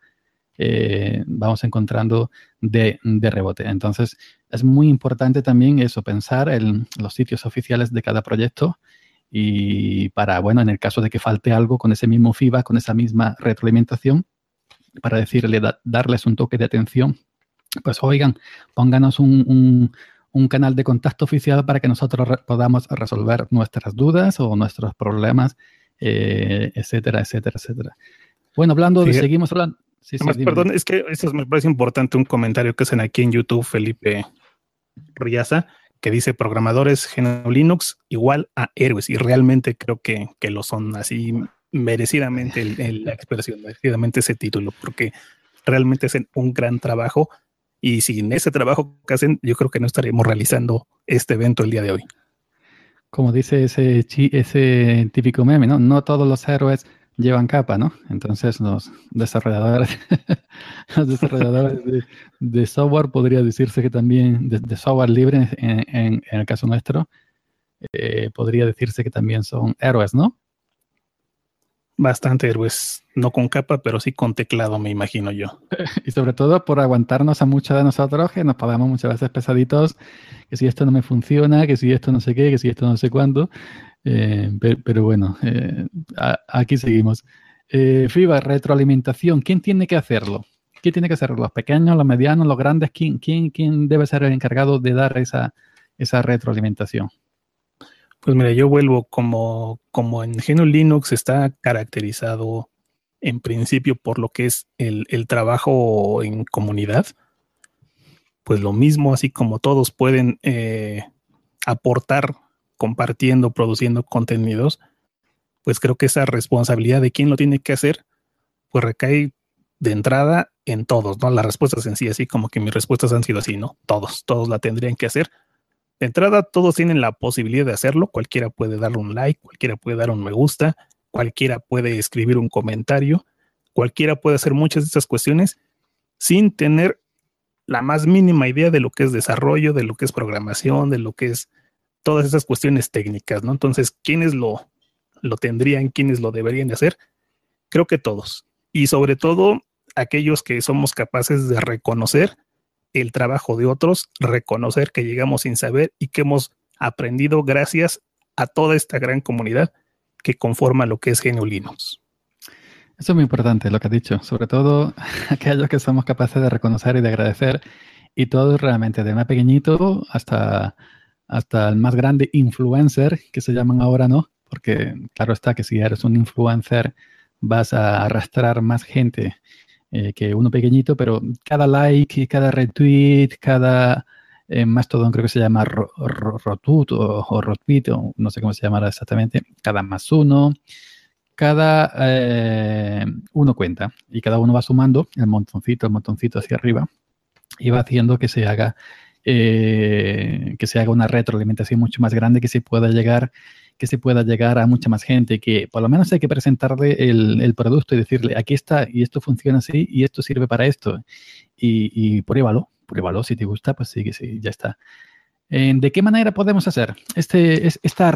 de rebote. Entonces, es muy importante también eso, pensar en los sitios oficiales de cada proyecto y para, bueno, en el caso de que falte algo, con ese mismo feedback, con esa misma retroalimentación, para decirle, darles un toque de atención, pues oigan, pónganos un canal de contacto oficial para que nosotros podamos resolver nuestras dudas o nuestros problemas, etcétera, etcétera, etcétera. Bueno, seguimos hablando. Sí, además, dime. Perdón, es que eso me parece importante, un comentario que hacen aquí en YouTube, Felipe Riaza, que dice programadores GNU Linux igual a héroes, y realmente creo que lo son, así merecidamente la expresión, merecidamente ese título, porque realmente hacen un gran trabajo, y sin ese trabajo que hacen, yo creo que no estaríamos realizando este evento el día de hoy. Como dice ese típico meme, ¿no? No todos los héroes llevan capa, ¿no? Entonces los desarrolladores, de software, podría decirse que también, de software libre, en el caso nuestro, podría decirse que también son héroes, ¿no? Bastante héroes, no con capa, pero sí con teclado, me imagino yo. Y sobre todo por aguantarnos a muchos de nosotros, que nos pagamos muchas veces pesaditos, que si esto no me funciona, que si esto no sé qué, que si esto no sé cuándo. Pero bueno, aquí seguimos. FIBA, retroalimentación. ¿Quién tiene que hacerlo? ¿Quién tiene que hacerlo? ¿Los pequeños, los medianos, los grandes? ¿Quién debe ser el encargado de dar esa retroalimentación? Pues mira, yo vuelvo como en GNU Linux está caracterizado en principio por lo que es el trabajo en comunidad. Pues lo mismo, así como todos pueden aportar compartiendo, produciendo contenidos, pues creo que esa responsabilidad de quién lo tiene que hacer, pues recae de entrada en todos, ¿no? La respuesta es sencilla, así como que mis respuestas han sido así, ¿no? Todos la tendrían que hacer. De entrada, todos tienen la posibilidad de hacerlo. Cualquiera puede darle un like, cualquiera puede dar un me gusta, cualquiera puede escribir un comentario, cualquiera puede hacer muchas de estas cuestiones sin tener la más mínima idea de lo que es desarrollo, de lo que es programación, de lo que es todas esas cuestiones técnicas, ¿no? Entonces, ¿quiénes lo tendrían? ¿Quiénes lo deberían de hacer? Creo que todos. Y sobre todo, aquellos que somos capaces de reconocer el trabajo de otros, reconocer que llegamos sin saber y que hemos aprendido gracias a toda esta gran comunidad que conforma lo que es GNU Linux. Eso es muy importante lo que has dicho, sobre todo aquellos que somos capaces de reconocer y de agradecer, y todo realmente, de más pequeñito hasta el más grande influencer, que se llaman ahora, ¿no? Porque claro está que si eres un influencer vas a arrastrar más gente que uno pequeñito, pero cada like, cada retweet, cada Mastodon creo que se llama rotut o retweet, o no sé cómo se llamará exactamente, cada más uno, cada uno cuenta, y cada uno va sumando el montoncito hacia arriba, y va haciendo que se haga una retroalimentación mucho más grande, que se pueda llegar a mucha más gente, que por lo menos hay que presentarle el producto y decirle, aquí está, y esto funciona así, y esto sirve para esto, y pruébalo, si te gusta, pues sí, ya está. ¿De qué manera podemos hacer esta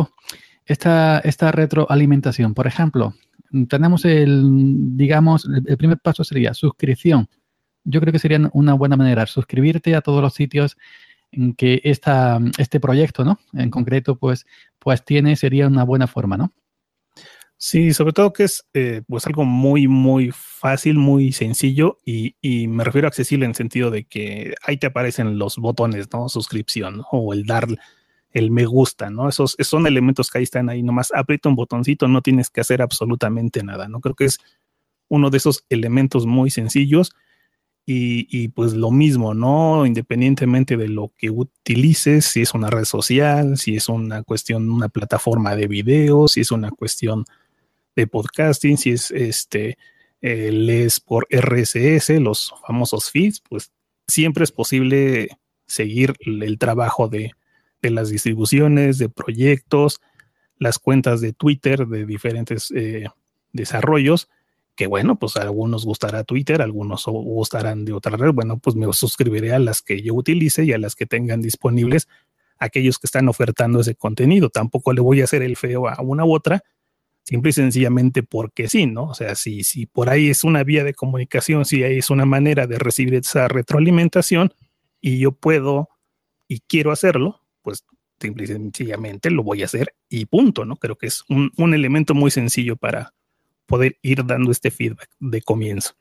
retroalimentación? Por ejemplo, tenemos el primer paso sería suscripción. Yo creo que sería una buena manera suscribirte a todos los sitios en que este proyecto, ¿no? En concreto, pues sería una buena forma, ¿no? Sí, sobre todo que es pues algo muy, muy fácil, muy sencillo, y me refiero a accesible en el sentido de que ahí te aparecen los botones, ¿no? Suscripción, ¿no? O el dar el me gusta, ¿no? Esos son elementos que ahí están ahí, nomás aprieta un botoncito, no tienes que hacer absolutamente nada, ¿no? Creo que es uno de esos elementos muy sencillos. Y pues lo mismo, ¿no? Independientemente de lo que utilices, si es una red social, si es una cuestión, una plataforma de videos, si es una cuestión de podcasting, si es lees por RSS, los famosos feeds, pues siempre es posible seguir el trabajo de las distribuciones, de proyectos, las cuentas de Twitter de diferentes desarrollos, que bueno, pues a algunos gustará Twitter, a algunos gustarán de otra red. Bueno, pues me suscribiré a las que yo utilice y a las que tengan disponibles aquellos que están ofertando ese contenido. Tampoco le voy a hacer el feo a una u otra, simple y sencillamente porque sí, ¿no? O sea, si por ahí es una vía de comunicación, si ahí es una manera de recibir esa retroalimentación y yo puedo y quiero hacerlo, pues simple y sencillamente lo voy a hacer y punto, ¿no? Creo que es un elemento muy sencillo para poder ir dando este feedback de comienzo.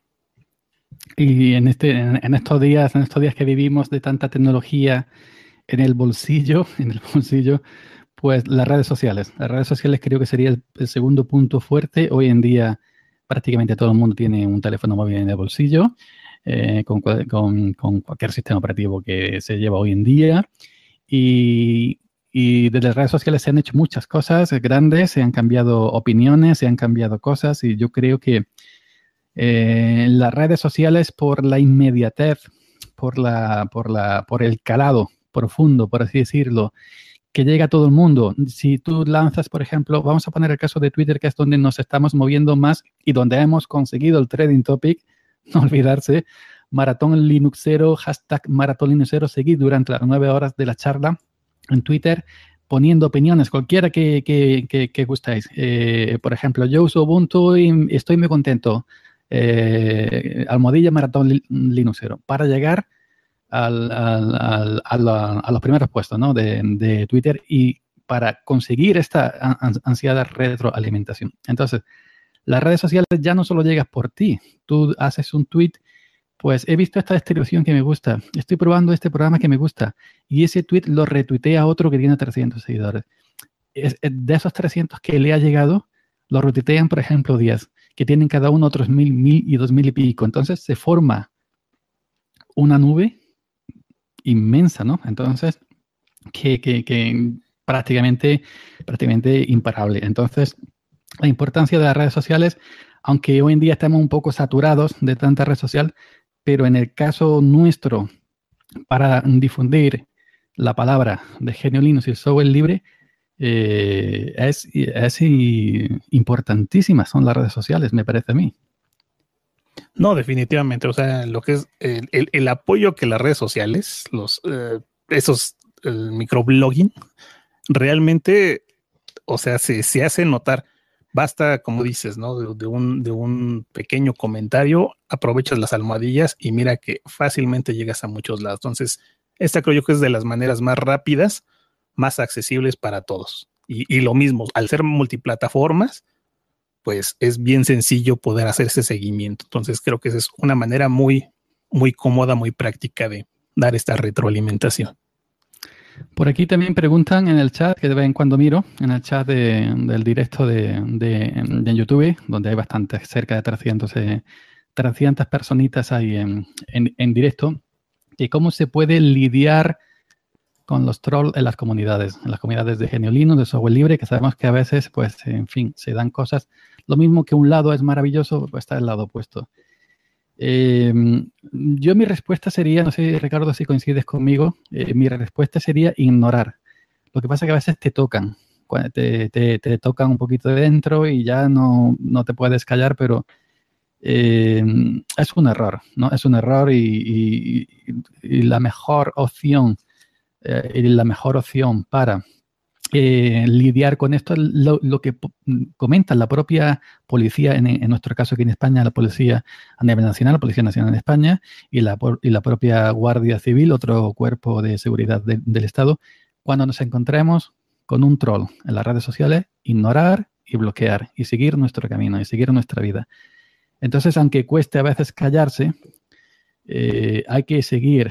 Y en estos días que vivimos de tanta tecnología en el bolsillo, pues las redes sociales creo que sería el segundo punto fuerte. Hoy en día prácticamente todo el mundo tiene un teléfono móvil en el bolsillo, con cualquier sistema operativo que se lleva hoy en día. Y desde las redes sociales se han hecho muchas cosas grandes, se han cambiado opiniones, se han cambiado cosas, y yo creo que las redes sociales, por la inmediatez, por el calado profundo, por así decirlo, que llega a todo el mundo. Si tú lanzas, por ejemplo, vamos a poner el caso de Twitter, que es donde nos estamos moviendo más y donde hemos conseguido el trending topic, no olvidarse, Maratón Linuxero, #MaratónLinuxero, seguid durante las 9 horas de la charla en Twitter, poniendo opiniones, cualquiera que gustáis. Por ejemplo, yo uso Ubuntu y estoy muy contento. Almohadilla Maratón Linuxero, para llegar a los primeros puestos, ¿no? de Twitter, y para conseguir esta ansiada retroalimentación. Entonces, las redes sociales ya no solo llegas por ti. Tú haces un tweet, pues he visto esta distribución que me gusta, estoy probando este programa que me gusta, y ese tweet lo retuitea otro que tiene 300 seguidores. De esos 300 que le ha llegado, lo retuitean, por ejemplo, 10, que tienen cada uno otros 1000 y 2000 y pico. Entonces se forma una nube inmensa, ¿no? Entonces, que prácticamente imparable. Entonces, la importancia de las redes sociales, aunque hoy en día estamos un poco saturados de tanta red social, pero en el caso nuestro, para difundir la palabra de GNU Linux y el software libre, es importantísimas son las redes sociales, me parece a mí. No, definitivamente. O sea, lo que es el apoyo que las redes sociales, el microblogging, realmente, o sea, se hace notar. Basta, como dices, ¿no? De un pequeño comentario, aprovechas las almohadillas y mira que fácilmente llegas a muchos lados. Entonces, esta creo yo que es de las maneras más rápidas, más accesibles para todos. Y lo mismo, al ser multiplataformas, pues es bien sencillo poder hacer ese seguimiento. Entonces, creo que esa es una manera muy, muy cómoda, muy práctica de dar esta retroalimentación. Por aquí también preguntan en el chat, que de vez en cuando miro, en el chat del directo de YouTube, donde hay bastantes, cerca de 300 personitas ahí en directo, que cómo se puede lidiar con los trolls en las comunidades de GNU Linux, de software libre, que sabemos que a veces, pues, en fin, se dan cosas. Lo mismo que un lado es maravilloso, pues está el lado opuesto. Yo mi respuesta sería, no sé, Ricardo, si coincides conmigo, mi respuesta sería ignorar. Lo que pasa es que a veces te tocan, te tocan un poquito de dentro y ya no te puedes callar, pero es un error, ¿no? Es un error y la mejor opción para lidiar con esto es lo que comenta la propia policía, en nuestro caso aquí en España, la policía a nivel nacional, la Policía Nacional de España y la propia Guardia Civil, otro cuerpo de seguridad del Estado. Cuando nos encontremos con un troll en las redes sociales, ignorar y bloquear y seguir nuestro camino y seguir nuestra vida. Entonces, aunque cueste a veces callarse, hay que seguir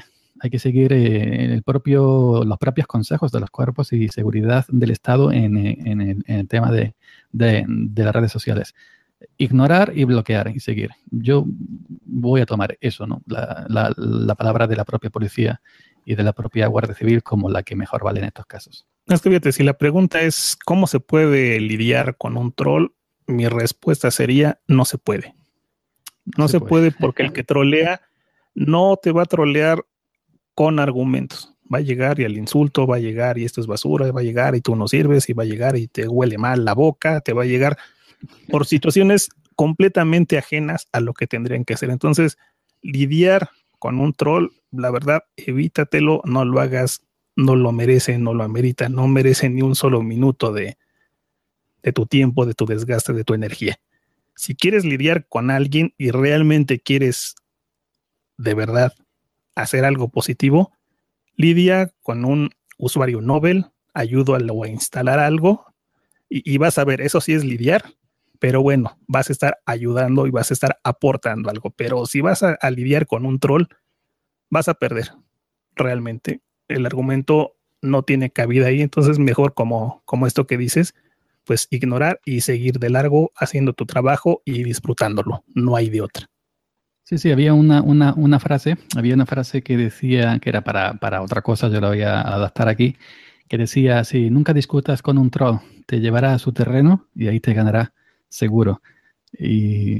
los propios consejos de los cuerpos y seguridad del Estado en el tema de las redes sociales. Ignorar y bloquear y seguir. Yo voy a tomar eso, ¿no? La palabra de la propia policía y de la propia Guardia Civil como la que mejor vale en estos casos. Es que fíjate, si la pregunta es ¿cómo se puede lidiar con un troll? Mi respuesta sería no se puede. No se puede porque el que trolea no te va a trolear con argumentos. Va a llegar y el insulto va a llegar y esto es basura, va a llegar y tú no sirves y va a llegar y te huele mal la boca, te va a llegar por situaciones completamente ajenas a lo que tendrían que hacer. Entonces, lidiar con un troll, la verdad, evítatelo, no lo hagas no lo merece, no lo amerita, no merece ni un solo minuto de tu tiempo, de tu desgaste, de tu energía. Si quieres lidiar con alguien y realmente quieres de verdad hacer algo positivo, lidia con un usuario Nobel, ayúdalo a instalar algo y vas a ver, eso sí es lidiar, pero bueno, vas a estar ayudando y vas a estar aportando algo. Pero si vas a lidiar con un troll, vas a perder. Realmente el argumento no tiene cabida ahí, entonces mejor como esto que dices, pues ignorar y seguir de largo haciendo tu trabajo y disfrutándolo. No hay de otra. Sí, había una frase que decía, que era para otra cosa, yo la voy a adaptar aquí, que decía así: nunca discutas con un troll, te llevará a su terreno y ahí te ganará seguro. Y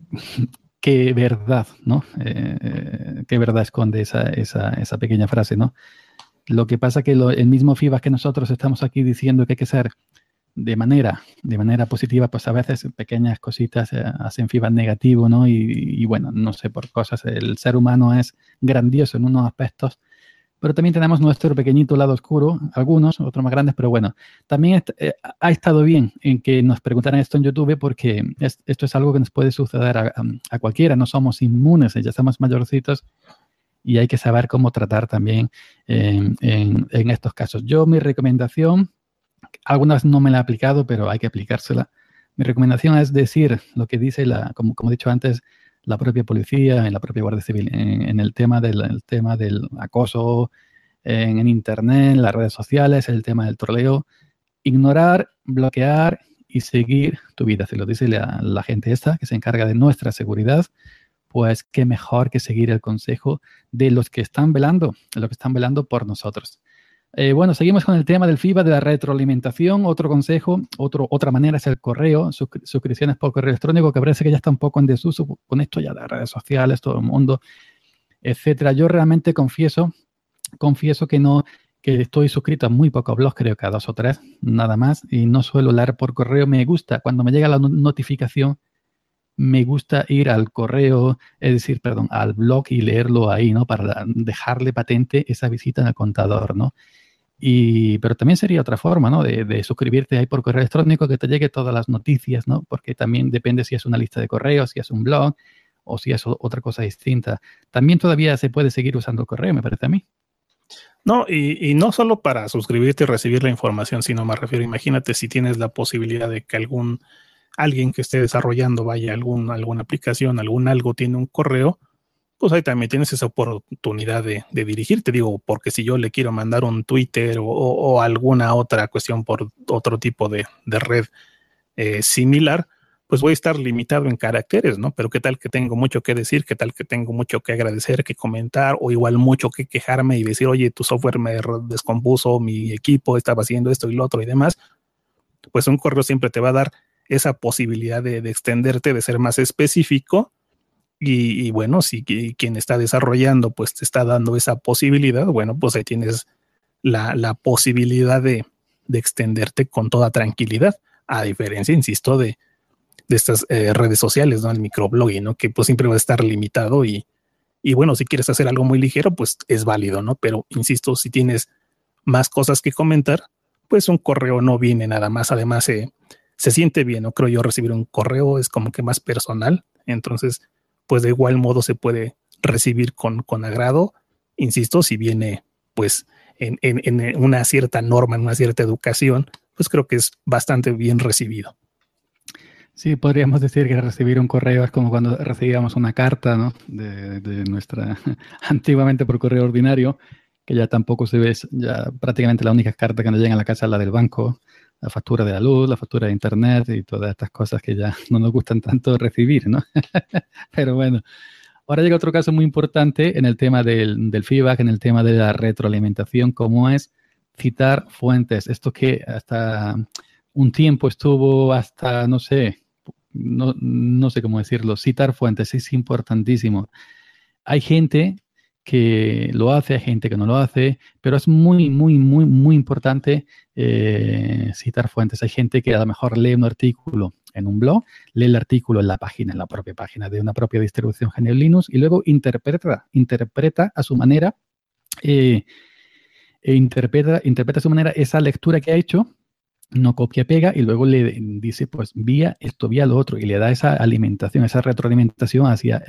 qué verdad, ¿no? Qué verdad esconde esa pequeña frase, ¿no? Lo que pasa que el mismo feedback que nosotros estamos aquí diciendo que hay que ser de manera positiva, pues a veces pequeñas cositas hacen feedback negativo, ¿no? Y bueno, no sé, por cosas, el ser humano es grandioso en unos aspectos, pero también tenemos nuestro pequeñito lado oscuro, algunos, otros más grandes, pero bueno, también ha estado bien en que nos preguntaran esto en YouTube, porque esto es algo que nos puede suceder a cualquiera, no somos inmunes, ya estamos mayorcitos y hay que saber cómo tratar también en estos casos. Yo, mi recomendación, algunas no me la he aplicado, pero hay que aplicársela. Mi recomendación es decir lo que dice, como he dicho antes, la propia policía, en la propia Guardia Civil, en el tema del acoso en Internet, en las redes sociales, el tema del troleo. Ignorar, bloquear y seguir tu vida. Si lo dice la gente esta que se encarga de nuestra seguridad, pues qué mejor que seguir el consejo de los que están velando por nosotros. Bueno, seguimos con el tema del feedback, de la retroalimentación. Otro consejo, otra manera es el correo, suscripciones por correo electrónico, que parece que ya está un poco en desuso con esto ya de redes sociales, todo el mundo, etcétera. Yo realmente confieso que estoy suscrito a muy pocos blogs, creo que a 2 o 3, nada más, y no suelo leer por correo. Me gusta, cuando me llega la notificación, me gusta ir al correo, al blog y leerlo ahí, ¿no? Para dejarle patente esa visita en el contador, ¿no? Pero también sería otra forma, ¿no? De suscribirte ahí por correo electrónico, que te llegue todas las noticias, ¿no? Porque también depende si es una lista de correos, si es un blog o si es otra cosa distinta. También todavía se puede seguir usando el correo, me parece a mí. No, y no solo para suscribirte y recibir la información, sino me refiero, imagínate si tienes la posibilidad de que alguien que esté desarrollando, alguna aplicación, algo tiene un correo, pues ahí también tienes esa oportunidad de dirigirte. Digo, porque si yo le quiero mandar un Twitter o alguna otra cuestión por otro tipo de red similar, pues voy a estar limitado en caracteres, ¿no? Pero qué tal que tengo mucho que decir, qué tal que tengo mucho que agradecer, que comentar, o igual mucho que quejarme y decir, oye, tu software me descompuso, mi equipo estaba haciendo esto y lo otro y demás. Pues un correo siempre te va a dar esa posibilidad de extenderte, de ser más específico. Y bueno, si quien está desarrollando pues te está dando esa posibilidad, bueno, pues ahí tienes la posibilidad de extenderte con toda tranquilidad, a diferencia, insisto, de estas redes sociales, ¿no? El microblogging, ¿no? Que pues siempre va a estar limitado y bueno, si quieres hacer algo muy ligero, pues es válido, ¿no? Pero insisto, si tienes más cosas que comentar, pues un correo no viene nada más. Además, se siente bien, ¿no? Creo yo, recibir un correo es como que más personal. Entonces, pues de igual modo se puede recibir con agrado. Insisto, si viene pues en una cierta norma, en una cierta educación, pues creo que es bastante bien recibido. Sí, podríamos decir que recibir un correo es como cuando recibíamos una carta, ¿no? De nuestra, antiguamente por correo ordinario, que ya tampoco se ve, ya prácticamente la única carta que nos llega a la casa es la del banco, la factura de la luz, la factura de internet y todas estas cosas que ya no nos gustan tanto recibir, ¿no? Pero bueno, ahora llega otro caso muy importante en el tema del feedback, en el tema de la retroalimentación, como es citar fuentes. Esto que hasta un tiempo estuvo hasta, no sé cómo decirlo, citar fuentes es importantísimo. Hay gente que lo hace, hay gente que no lo hace, pero es muy, muy, muy, muy importante citar fuentes. Hay gente que a lo mejor lee un artículo en un blog, lee el artículo en la propia página de una propia distribución GNU Linux y luego interpreta a su manera e interpreta a su manera esa lectura que ha hecho, no copia, pega, y luego le dice, pues, vía esto, vía lo otro, y le da esa alimentación, esa retroalimentación hacia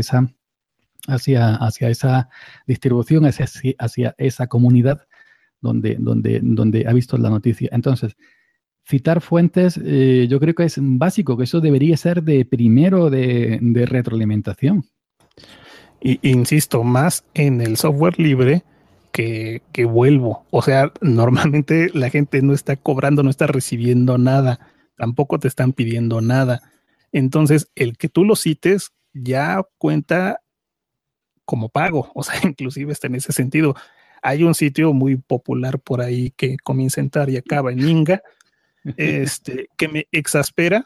esa distribución, hacia esa comunidad donde ha visto la noticia. Entonces, citar fuentes, yo creo que es básico, que eso debería ser de primero de retroalimentación. Y insisto, más en el software libre que vuelvo. O sea, normalmente la gente no está cobrando, no está recibiendo nada, tampoco te están pidiendo nada. Entonces, el que tú lo cites ya cuenta como pago. O sea, inclusive está en ese sentido. Hay un sitio muy popular por ahí que comienza a entrar y acaba en Inga, que me exaspera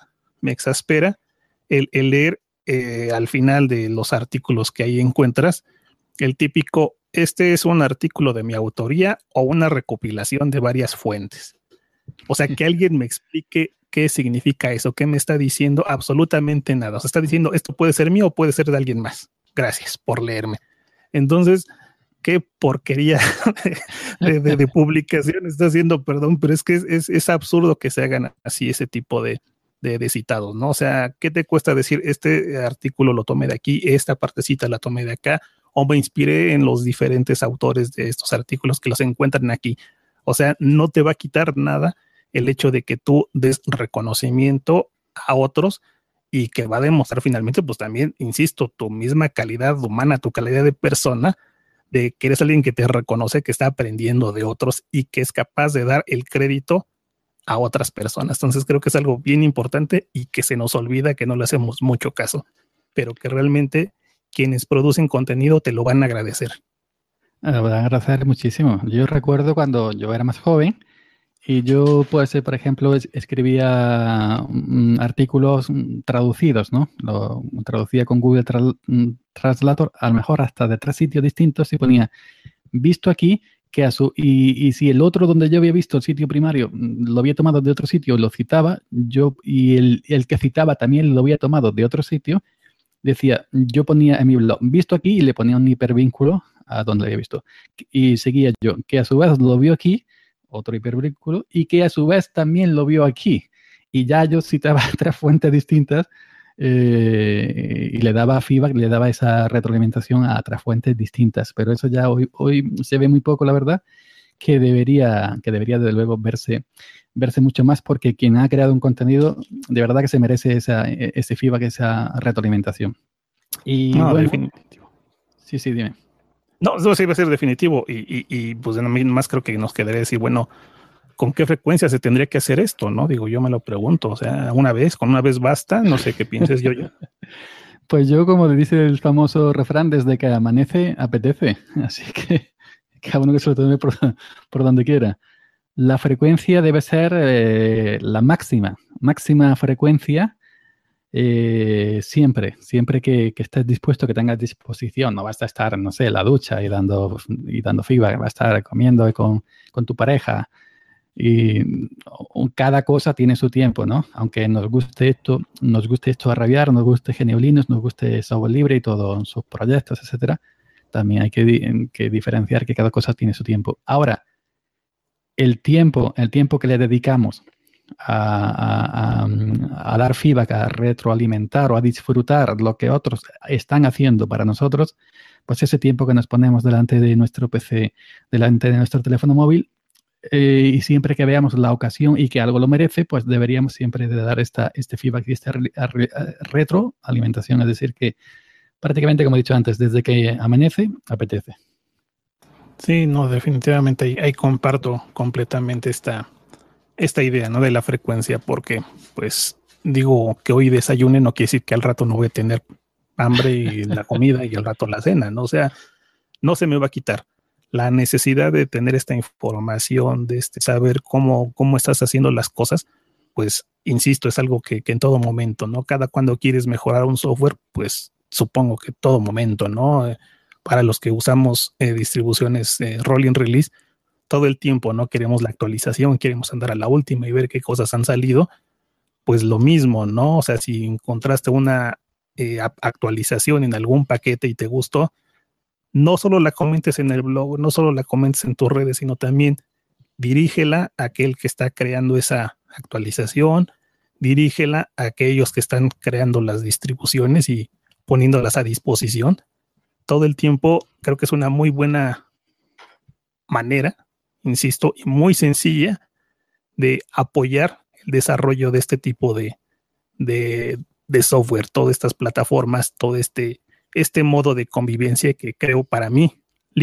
el leer al final de los artículos que ahí encuentras, el típico, este es un artículo de mi autoría o una recopilación de varias fuentes. O sea, que alguien me explique qué significa eso, qué me está diciendo, absolutamente nada. O sea, está diciendo, esto puede ser mío o puede ser de alguien más. Gracias por leerme. Entonces, qué porquería de publicación está haciendo, perdón, pero es que es absurdo que se hagan así ese tipo de citados, ¿no? O sea, ¿qué te cuesta decir este artículo lo tomé de aquí, esta partecita la tomé de acá, o me inspiré en los diferentes autores de estos artículos que los encuentran aquí? O sea, no te va a quitar nada el hecho de que tú des reconocimiento a otros y que va a demostrar finalmente, pues también, insisto, tu misma calidad humana, tu calidad de persona, de que eres alguien que te reconoce, que está aprendiendo de otros y que es capaz de dar el crédito a otras personas. Entonces creo que es algo bien importante y que se nos olvida, que no le hacemos mucho caso, pero que realmente quienes producen contenido te lo van a agradecer. Lo van a agradecer muchísimo. Yo recuerdo cuando yo era más joven y yo, pues, por ejemplo, escribía artículos traducidos, ¿no? Lo traducía con Google Translator, a lo mejor hasta de 3 sitios distintos, y ponía, visto aquí, que y si el otro donde yo había visto el sitio primario lo había tomado de otro sitio, lo citaba, y el que citaba también lo había tomado de otro sitio, decía, yo ponía en mi blog, visto aquí, y le ponía un hipervínculo a donde lo había visto. Y seguía yo, que a su vez lo vio aquí, otro hipervínculo, y que a su vez también lo vio aquí. Y ya yo citaba 3 fuentes distintas y le daba feedback, le daba esa retroalimentación a 3 fuentes distintas. Pero eso ya hoy se ve muy poco, la verdad, que debería desde luego verse mucho más, porque quien ha creado un contenido de verdad que se merece ese feedback, esa retroalimentación. Y no, bueno, definitivo. Sí, dime. No, eso sí va a ser definitivo y pues más creo que nos quedaría decir, bueno, ¿con qué frecuencia se tendría que hacer esto? ¿No? Digo, yo me lo pregunto, o sea, con una vez basta, no sé qué pienses yo. Pues yo, como le dice el famoso refrán, desde que amanece, apetece. Así que cada uno que se lo tome por donde quiera. La frecuencia debe ser la máxima frecuencia, siempre que estés dispuesto, que tengas disposición. No basta estar, no sé, en la ducha y dando feedback, va a estar comiendo con tu pareja. Y cada cosa tiene su tiempo, ¿no? Aunque nos guste esto a rabiar, nos guste Geniulinos, nos guste software libre y todos sus proyectos, etcétera, también hay que diferenciar que cada cosa tiene su tiempo. Ahora, el tiempo que le dedicamos a dar feedback, a retroalimentar o a disfrutar lo que otros están haciendo para nosotros, pues ese tiempo que nos ponemos delante de nuestro PC, delante de nuestro teléfono móvil, y siempre que veamos la ocasión y que algo lo merece, pues deberíamos siempre de dar este feedback y esta retroalimentación. Es decir, que prácticamente, como he dicho antes, desde que amanece, apetece. Sí, no, definitivamente ahí comparto completamente esta idea, ¿no? De la frecuencia, porque pues digo que hoy desayune no quiere decir que al rato no voy a tener hambre y la comida y al rato la cena, ¿no? O sea, no se me va a quitar. La necesidad de tener esta información, de saber cómo estás haciendo las cosas, pues, insisto, es algo que en todo momento, ¿no? Cada cuando quieres mejorar un software, pues, supongo que todo momento, ¿no? Para los que usamos distribuciones rolling release, todo el tiempo, ¿no? Queremos la actualización, queremos andar a la última y ver qué cosas han salido, pues lo mismo, ¿no? O sea, si encontraste una actualización en algún paquete y te gustó, no solo la comentes en el blog, no solo la comentes en tus redes, sino también dirígela a aquel que está creando esa actualización, dirígela a aquellos que están creando las distribuciones y poniéndolas a disposición. Todo el tiempo creo que es una muy buena manera, insisto, y muy sencilla de apoyar el desarrollo de este tipo de software, todas estas plataformas, todo este modo de convivencia que creo para mí,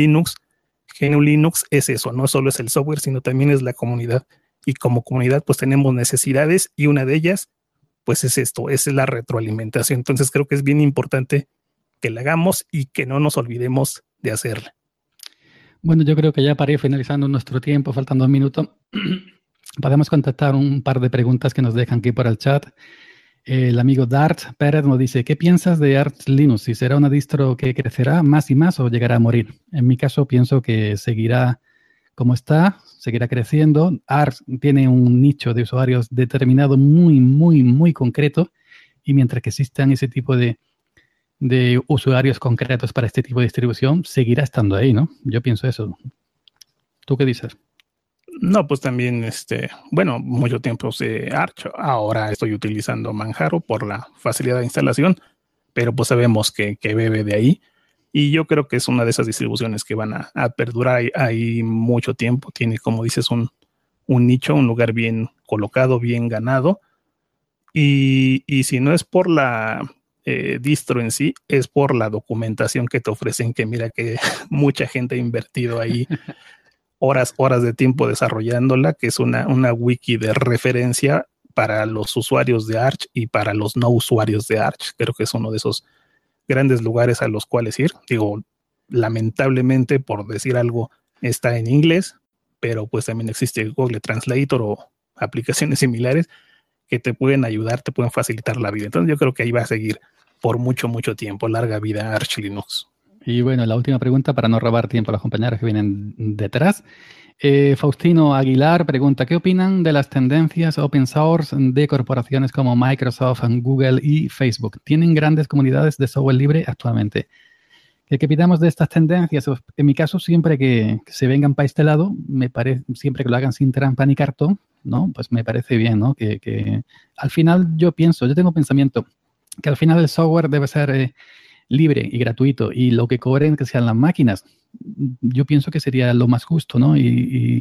GNU Linux es eso, no solo es el software, sino también es la comunidad. Y como comunidad, pues tenemos necesidades y una de ellas, pues es esto, es la retroalimentación. Entonces creo que es bien importante que la hagamos y que no nos olvidemos de hacerla. Bueno, yo creo que ya para ir finalizando nuestro tiempo, faltan 2 minutos, podemos contestar un par de preguntas que nos dejan aquí por el chat. El amigo Dart Pérez nos dice, ¿qué piensas de Arch Linux? ¿Si será una distro que crecerá más y más o llegará a morir? En mi caso pienso que seguirá como está, seguirá creciendo. Arch tiene un nicho de usuarios determinado muy, muy, muy concreto, y mientras que existan ese tipo de usuarios concretos para este tipo de distribución, seguirá estando ahí, ¿no? Yo pienso eso. ¿Tú qué dices? No, pues también, bueno, mucho tiempo usé Arch, ahora estoy utilizando Manjaro por la facilidad de instalación, pero pues sabemos que bebe de ahí, y yo creo que es una de esas distribuciones que van a perdurar ahí mucho tiempo. Tiene, como dices, un nicho, un lugar bien colocado, bien ganado, y si no es por la distro en sí, es por la documentación que te ofrecen, que mira que mucha gente ha invertido ahí horas de tiempo desarrollándola, que es una wiki de referencia para los usuarios de Arch y para los no usuarios de Arch. Creo que es uno de esos grandes lugares a los cuales ir. Digo, lamentablemente, por decir algo, está en inglés, pero pues también existe Google Translator o aplicaciones similares que te pueden ayudar, te pueden facilitar la vida. Entonces yo creo que ahí va a seguir por mucho, mucho tiempo. Larga vida Arch Linux. Y bueno, la última pregunta para no robar tiempo a los compañeros que vienen detrás. Faustino Aguilar pregunta, ¿qué opinan de las tendencias open source de corporaciones como Microsoft, Google y Facebook? ¿Tienen grandes comunidades de software libre actualmente? ¿Qué opinamos de estas tendencias? En mi caso, siempre que se vengan para este lado, me parece, siempre que lo hagan sin trampa ni cartón, ¿no? Pues me parece bien, ¿no? Que al final yo tengo pensamiento que al final el software debe ser libre y gratuito, y lo que cobren que sean las máquinas. Yo pienso que sería lo más justo, ¿no? Y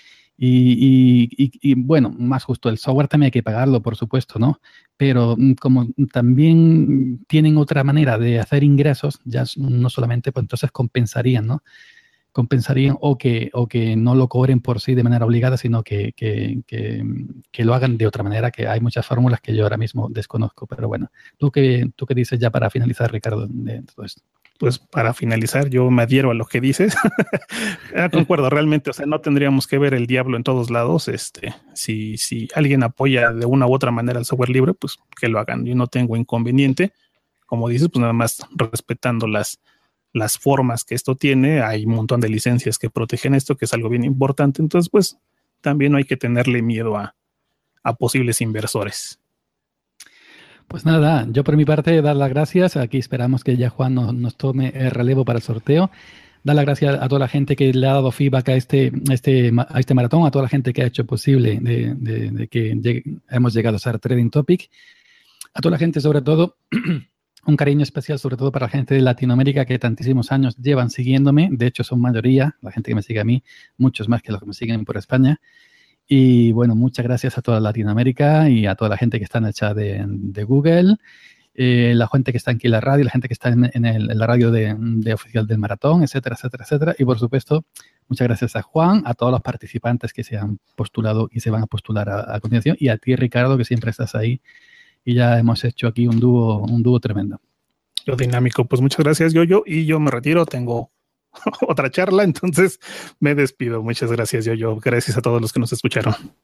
bueno, más justo, el software también hay que pagarlo, por supuesto, ¿no? Pero como también tienen otra manera de hacer ingresos, ya no solamente, pues entonces compensarían, ¿no? Compensarían o que no lo cobren por sí de manera obligada, sino que lo hagan de otra manera, que hay muchas fórmulas que yo ahora mismo desconozco. Pero bueno, ¿tú qué dices ya para finalizar, Ricardo, de todo esto? Pues para finalizar, yo me adhiero a lo que dices. Concuerdo, realmente, o sea, no tendríamos que ver el diablo en todos lados. Si alguien apoya de una u otra manera el software libre, pues que lo hagan. Yo no tengo inconveniente. Como dices, pues nada más respetando las formas que esto tiene. Hay un montón de licencias que protegen esto, que es algo bien importante. Entonces, pues también no hay que tenerle miedo a posibles inversores. Pues nada, yo por mi parte dar las gracias. Aquí esperamos que ya Juan nos tome el relevo para el sorteo. Dar las gracias a toda la gente que le ha dado feedback a este maratón, a toda la gente que ha hecho posible de que hemos llegado a ser Trending Topic. A toda la gente, sobre todo, un cariño especial, sobre todo para la gente de Latinoamérica que tantísimos años llevan siguiéndome. De hecho, son mayoría, la gente que me sigue a mí, muchos más que los que me siguen por España. Y bueno, muchas gracias a toda Latinoamérica y a toda la gente que está en el chat de Google, la gente que está aquí en la radio, la gente que está en la radio de oficial del maratón, etcétera, etcétera, etcétera. Y por supuesto, muchas gracias a Juan, a todos los participantes que se han postulado y se van a postular a continuación, y a ti, Ricardo, que siempre estás ahí. Y ya hemos hecho aquí un dúo tremendo. Lo dinámico, pues muchas gracias, Yoyo, y yo me retiro, tengo otra charla, entonces me despido. Muchas gracias, Yoyo. Gracias a todos los que nos escucharon.